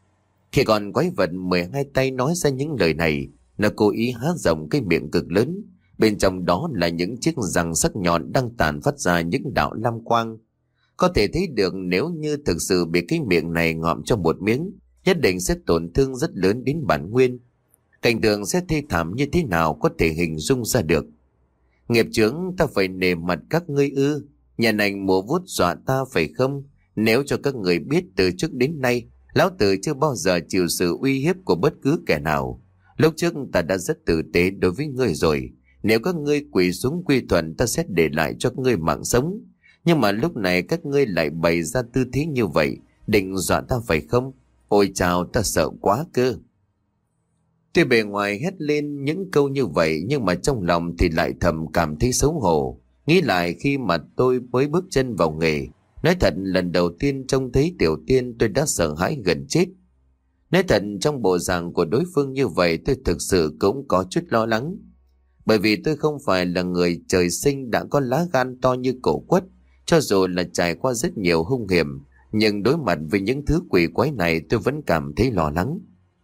Khi còn quái vật mười hai tay nói ra những lời này, nó cố ý há rộng cái miệng cực lớn, bên trong đó là những chiếc răng sắc nhọn đang tàn phát ra những đạo lam quang. Có thể thấy được nếu như thực sự bị cái miệng này ngậm trong một miếng, nhất định sẽ tổn thương rất lớn đến bản nguyên. Cảnh tượng sẽ thê thảm như thế nào có thể hình dung ra được. Nghiệp chướng, ta phải nề mặt các ngươi ư? Nhà nành múa vuốt dọa ta phải không? Nếu cho các người biết, từ trước đến nay lão tử chưa bao giờ chịu sự uy hiếp của bất cứ kẻ nào. Lúc trước ta đã rất tử tế đối với ngươi rồi. Nếu các ngươi quỳ xuống quy thuận, ta sẽ để lại cho các ngươi mạng sống. Nhưng mà lúc này các ngươi lại bày ra tư thế như vậy, định dọa ta phải không? Ôi chào, ta sợ quá cơ. Tuy bề ngoài hét lên những câu như vậy, nhưng mà trong lòng thì lại thầm cảm thấy xấu hổ. Nghĩ lại khi mà tôi mới bước chân vào nghề, nói thật lần đầu tiên trông thấy Tiểu Tiên tôi đã sợ hãi gần chết. Nói thật trong bộ dạng của đối phương như vậy tôi thực sự cũng có chút lo lắng. Bởi vì tôi không phải là người trời sinh đã có lá gan to như cổ quất. Cho dù là trải qua rất nhiều hung hiểm, nhưng đối mặt với những thứ quỷ quái này tôi vẫn cảm thấy lo lắng.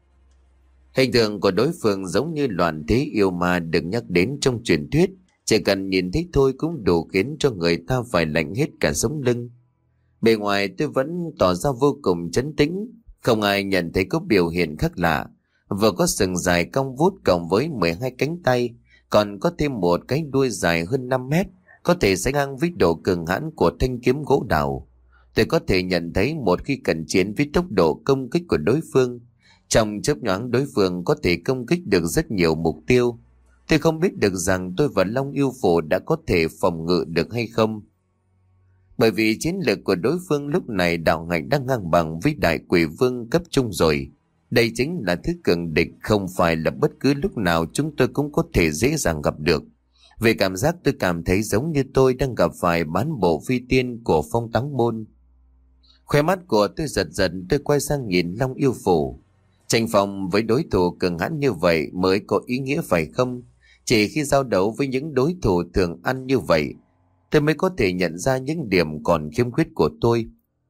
Hình tượng của đối phương giống như loạn thế yêu ma được nhắc đến trong truyền thuyết. Chỉ cần nhìn thấy thôi cũng đủ khiến cho người ta phải lạnh hết cả sống lưng. Bề ngoài tôi vẫn tỏ ra vô cùng trấn tĩnh, không ai nhận thấy có biểu hiện khác lạ. Vừa có sừng dài cong vút cộng với mười hai cánh tay, còn có thêm một cái đuôi dài hơn năm mét, có thể sánh ngang với độ cường hãn của thanh kiếm gỗ đào. Tôi có thể nhận thấy một khi cận chiến với tốc độ công kích của đối phương, trong chớp nhoáng đối phương có thể công kích được rất nhiều mục tiêu. Tôi không biết được rằng tôi và Long Yêu Phủ đã có thể phòng ngự được hay không. Bởi vì chiến lược của đối phương lúc này đạo hạnh đang ngang bằng với đại quỷ vương cấp trung rồi. Đây chính là thứ cường địch, không phải là bất cứ lúc nào chúng tôi cũng có thể dễ dàng gặp được. Về cảm giác tôi cảm thấy giống như tôi đang gặp phải bán bộ phi tiên của Phong Táng Môn. Khóe mắt của tôi giật giật, tôi quay sang nhìn Long Yêu Phủ. Tranh phòng với đối thủ cường hãn như vậy mới có ý nghĩa phải không? Chỉ khi giao đấu với những đối thủ thường ăn như vậy, tôi mới có thể nhận ra những điểm còn khiếm khuyết của tôi.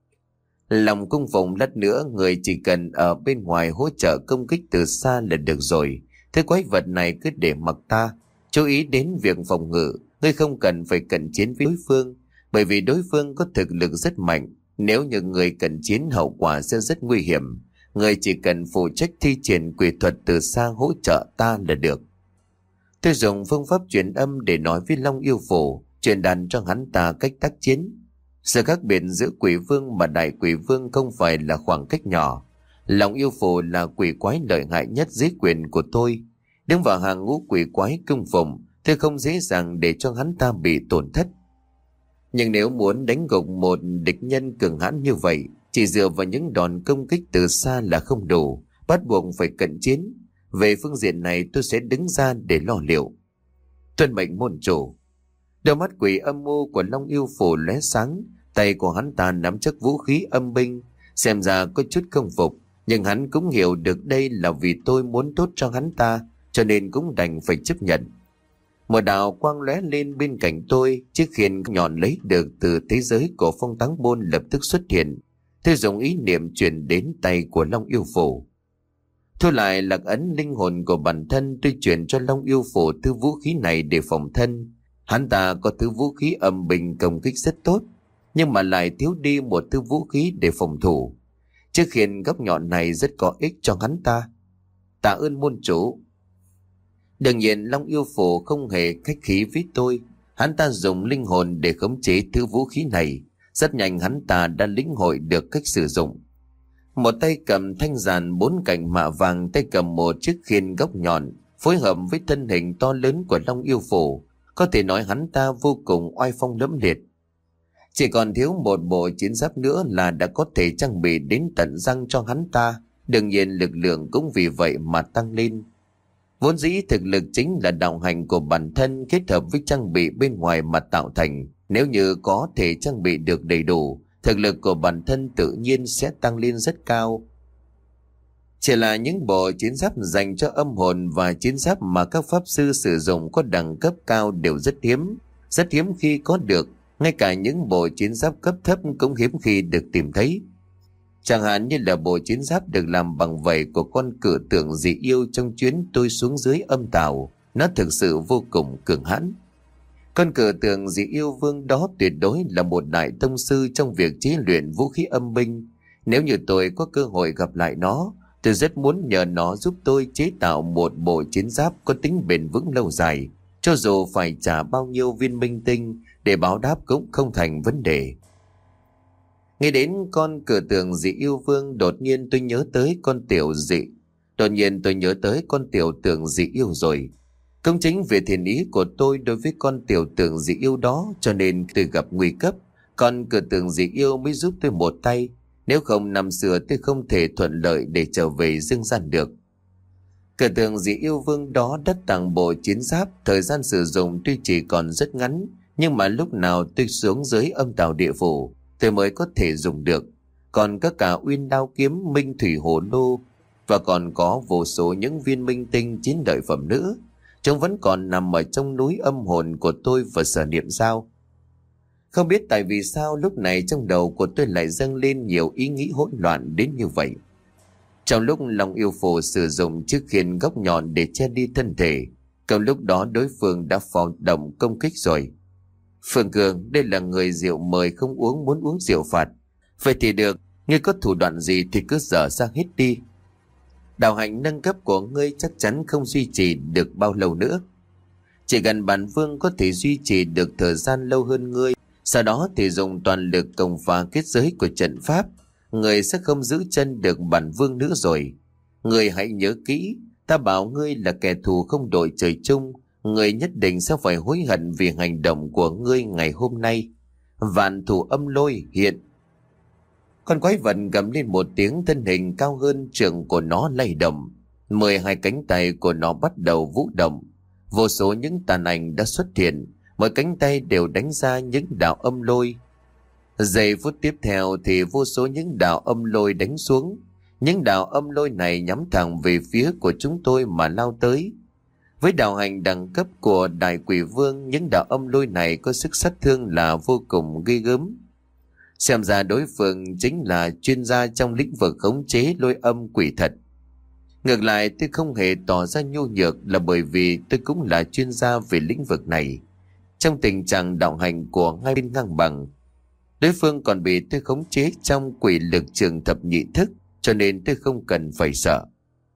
Lòng cung phụng lát nữa, người chỉ cần ở bên ngoài hỗ trợ công kích từ xa là được rồi. Thế quái vật này cứ để mặc ta. Chú ý đến việc phòng ngự, ngươi không cần phải cận chiến với đối phương, bởi vì đối phương có thực lực rất mạnh. Nếu như người cận chiến, hậu quả sẽ rất nguy hiểm. Người chỉ cần phụ trách thi triển quỷ thuật từ xa hỗ trợ ta là được. Tôi dùng phương pháp truyền âm để nói với Long Yêu Phủ, truyền đạt cho hắn ta cách tác chiến. Sự khác biệt giữa quỷ vương và đại quỷ vương không phải là khoảng cách nhỏ. Long Yêu Phủ là quỷ quái lợi hại nhất dưới quyền của tôi. Đứng vào hàng ngũ quỷ quái cung phụng, tôi không dễ dàng để cho hắn ta bị tổn thất. Nhưng nếu muốn đánh gục một địch nhân cường hãn như vậy, chỉ dựa vào những đòn công kích từ xa là không đủ, bắt buộc phải cận chiến. Về phương diện này tôi sẽ đứng ra để lo liệu. Tuân mệnh môn chủ. Đôi mắt quỷ âm mưu của Long Yêu Phủ lóe sáng, tay của hắn ta nắm chắc vũ khí âm binh, xem ra có chút không phục, nhưng hắn cũng hiểu được đây là vì tôi muốn tốt cho hắn ta, cho nên cũng đành phải chấp nhận. Một đạo quang lóe lên bên cạnh tôi, chiếc khiên nhọn lấy được từ thế giới của Phong Táng Môn lập tức xuất hiện. Tôi dùng ý niệm truyền đến tay của Long Yêu Phủ. Thu lại lạc ấn linh hồn của bản thân, tôi chuyển cho Long Yêu Phủ thứ vũ khí này để phòng thân. Hắn ta có thứ vũ khí âm binh công kích rất tốt, nhưng mà lại thiếu đi một thứ vũ khí để phòng thủ. Chiếc khiên góc nhọn này rất có ích cho hắn ta. Tạ ơn môn chủ. Đương nhiên Long Yêu Phủ không hề khách khí với tôi. Hắn ta dùng linh hồn để khống chế thứ vũ khí này. Rất nhanh hắn ta đã lĩnh hội được cách sử dụng. Một tay cầm thanh giàn bốn cạnh mạ vàng, tay cầm một chiếc khiên góc nhọn, phối hợp với thân hình to lớn của Long Yêu Phủ. Có thể nói hắn ta vô cùng oai phong lẫm liệt. Chỉ còn thiếu một bộ chiến giáp nữa là đã có thể trang bị đến tận răng cho hắn ta. Đương nhiên lực lượng cũng vì vậy mà tăng lên. Vốn dĩ thực lực chính là đạo hành của bản thân kết hợp với trang bị bên ngoài mà tạo thành. Nếu như có thể trang bị được đầy đủ, thực lực của bản thân tự nhiên sẽ tăng lên rất cao. Chỉ là những bộ chiến giáp dành cho âm hồn và chiến giáp mà các pháp sư sử dụng có đẳng cấp cao đều rất hiếm, rất hiếm khi có được. Ngay cả những bộ chiến giáp cấp thấp cũng hiếm khi được tìm thấy. Chẳng hạn như là bộ chiến giáp được làm bằng vảy của con cự tượng dị yêu trong chuyến tôi xuống dưới âm tào. Nó thực sự vô cùng cường hãn. Con cự tượng dị yêu vương đó tuyệt đối là một đại tông sư trong việc chế luyện vũ khí âm binh. Nếu như tôi có cơ hội gặp lại nó, tôi rất muốn nhờ nó giúp tôi chế tạo một bộ chiến giáp có tính bền vững lâu dài. Cho dù phải trả bao nhiêu viên minh tinh để báo đáp cũng không thành vấn đề. Nghĩ đến con cự tượng dị yêu vương, đột nhiên tôi nhớ tới con tiểu dị. Đột nhiên tôi nhớ tới con tiểu tượng dị yêu rồi. Công chính về thiện ý của tôi đối với con tiểu tượng dị yêu đó, cho nên tôi gặp nguy cấp, con cự tượng dị yêu mới giúp tôi một tay. Nếu không năm xưa tôi không thể thuận lợi để trở về dương gian được. Cự tượng dị yêu vương đó đất tặng bộ chiến giáp, thời gian sử dụng tuy chỉ còn rất ngắn, nhưng mà lúc nào tôi xuống dưới âm tào địa phủ tôi mới có thể dùng được. Còn có cả uyên đao kiếm, minh thủy hồ lô, và còn có vô số những viên minh tinh chiến lợi phẩm nữa. Chúng vẫn còn nằm ở trong núi âm hồn của tôi và Sở Niệm Giao. Không biết tại vì sao lúc này trong đầu của tôi lại dâng lên nhiều ý nghĩ hỗn loạn đến như vậy. Trong lúc Long Yêu Phủ sử dụng chiếc khiên góc nhọn để che đi thân thể, trong lúc đó đối phương đã phóng động công kích rồi. Phương Cường, đây là người rượu mời không uống muốn uống rượu phạt. Vậy thì được, ngươi có thủ đoạn gì thì cứ dở ra hết đi. Đạo hạnh nâng cấp của ngươi chắc chắn không duy trì được bao lâu nữa. Chỉ cần bản vương có thể duy trì được thời gian lâu hơn ngươi, sau đó thì dùng toàn lực công phá kết giới của trận pháp, ngươi sẽ không giữ chân được bản vương nữa rồi. Ngươi hãy nhớ kỹ, ta bảo ngươi là kẻ thù không đội trời chung, ngươi nhất định sẽ phải hối hận vì hành động của ngươi ngày hôm nay. Vạn thủ âm lôi hiện. Con quái vật gầm lên một tiếng, thân hình cao hơn trượng của nó lay động. Mười hai cánh tay của nó bắt đầu vũ động. Vô số những tàn ảnh đã xuất hiện, mỗi cánh tay đều đánh ra những đạo âm lôi. Giây phút tiếp theo thì vô số những đạo âm lôi đánh xuống. Những đạo âm lôi này nhắm thẳng về phía của chúng tôi mà lao tới. Với đạo hành đẳng cấp của Đại Quỷ Vương, những đạo âm lôi này có sức sát thương là vô cùng ghê gớm. Xem ra đối phương chính là chuyên gia trong lĩnh vực khống chế lôi âm quỷ thật. Ngược lại tôi không hề tỏ ra nhu nhược là bởi vì tôi cũng là chuyên gia về lĩnh vực này. Trong tình trạng đạo hành của hai bên ngang bằng, đối phương còn bị tôi khống chế trong quỷ lực trường thập nhị thức, cho nên tôi không cần phải sợ.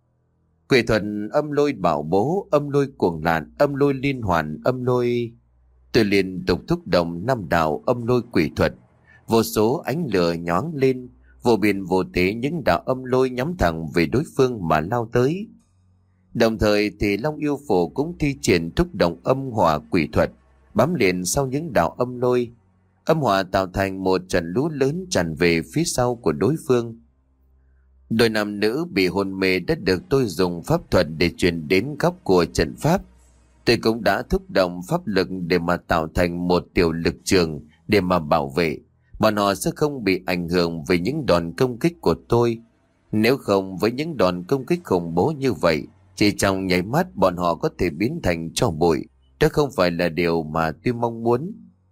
Quỷ thuật âm lôi bảo bố, âm lôi cuồng lạn, âm lôi liên hoàn, âm lôi... Tôi liên tục thúc động năm đạo âm lôi quỷ thuật. Vô số ánh lửa nhoáng lên, vô biên vô tế những đạo âm lôi nhắm thẳng về đối phương mà lao tới. Đồng thời thì Long Yêu Phủ cũng thi triển thúc động âm hỏa quỷ thuật, bám liền sau những đạo âm lôi. Âm hỏa tạo thành một trận lũ lớn tràn về phía sau của đối phương. Đôi nam nữ bị hôn mê đã được tôi dùng pháp thuật để truyền đến góc của trận pháp. Tôi cũng đã thúc động pháp lực để mà tạo thành một tiểu lực trường để mà bảo vệ. Bọn họ sẽ không bị ảnh hưởng vì những đòn công kích của tôi. Nếu không, với những đòn công kích khủng bố như vậy, chỉ trong nháy mắt bọn họ có thể biến thành tro bụi. Đó không phải là điều mà tôi mong muốn.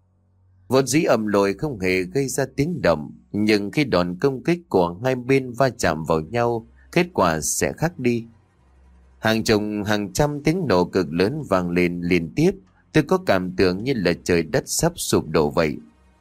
Vốn dĩ âm lôi không hề gây ra tiếng động, nhưng khi đòn công kích của hai bên va chạm vào nhau, kết quả sẽ khác đi. Hàng chục hàng trăm tiếng nổ cực lớn vang lên liên tiếp. Tôi có cảm tưởng như là trời đất sắp sụp đổ vậy.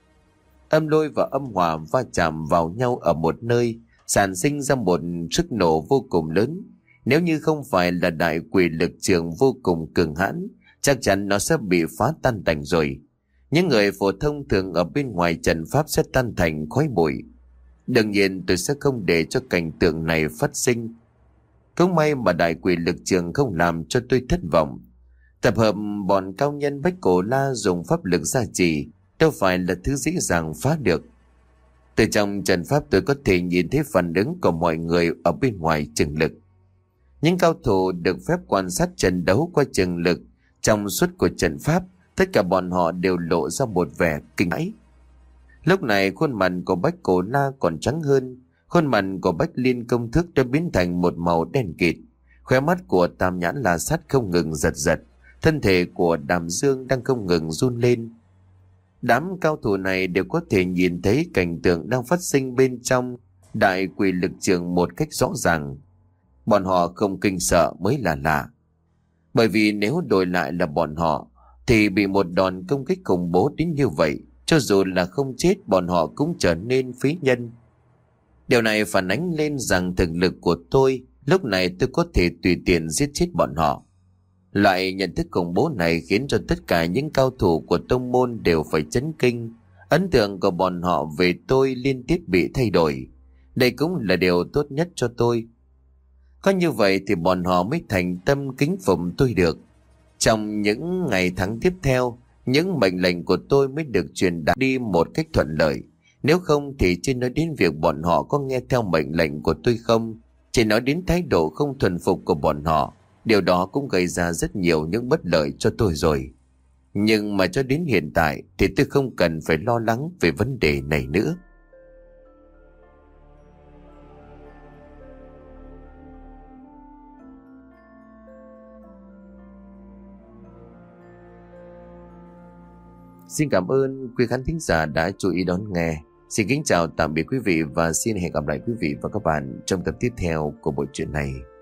Âm lôi và âm hỏa va chạm vào nhau ở một nơi, sản sinh ra một sức nổ vô cùng lớn. Nếu như không phải là đại quỷ lực trường vô cùng cường hãn, chắc chắn nó sẽ bị phá tan tành rồi. Những người phổ thông thường ở bên ngoài trận pháp sẽ tan thành khói bụi. Đương nhiên tôi sẽ không để cho cảnh tượng này phát sinh. Không may mà đại quỷ lực trường không làm cho tôi thất vọng. Tập hợp bọn cao nhân Bách Cổ La dùng pháp lực gia trì đâu phải là thứ dễ dàng phá được. Từ trong trận pháp tôi có thể nhìn thấy phản ứng của mọi người ở bên ngoài trường lực. Những cao thủ được phép quan sát trận đấu qua trường lực trong suốt của trận pháp, tất cả bọn họ đều lộ ra một vẻ kinh hãi. Lúc này khuôn mặt của Bách Cổ La còn trắng hơn, khuôn mặt của Bách Liên Công Thức đã biến thành một màu đen kịt, khóe mắt của Tam Nhãn La Sát không ngừng giật giật, thân thể của Đàm Dương đang không ngừng run lên. Đám cao thủ này đều có thể nhìn thấy cảnh tượng đang phát sinh bên trong đại quỷ lực trường một cách rõ ràng. Bọn họ không kinh sợ mới là lạ. Bởi vì nếu đổi lại là bọn họ, thì bị một đòn công kích khủng bố đến như vậy, cho dù là không chết bọn họ cũng trở nên phí nhân. Điều này phản ánh lên rằng thực lực của tôi, lúc này tôi có thể tùy tiện giết chết bọn họ. Loại nhận thức khủng bố này khiến cho tất cả những cao thủ của tông môn đều phải chấn kinh. Ấn tượng của bọn họ về tôi liên tiếp bị thay đổi. Đây cũng là điều tốt nhất cho tôi. Có như vậy thì bọn họ mới thành tâm kính phụng tôi được. Trong những ngày tháng tiếp theo, những mệnh lệnh của tôi mới được truyền đạt đi một cách thuận lợi. Nếu không thì chưa nói đến việc bọn họ có nghe theo mệnh lệnh của tôi không, chỉ nói đến thái độ không thuần phục của bọn họ. Điều đó cũng gây ra rất nhiều những bất lợi cho tôi rồi. Nhưng mà cho đến hiện tại thì tôi không cần phải lo lắng về vấn đề này nữa. Xin cảm ơn quý khán thính giả đã chú ý đón nghe. Xin kính chào tạm biệt quý vị và xin hẹn gặp lại quý vị và các bạn trong tập tiếp theo của bộ truyện này.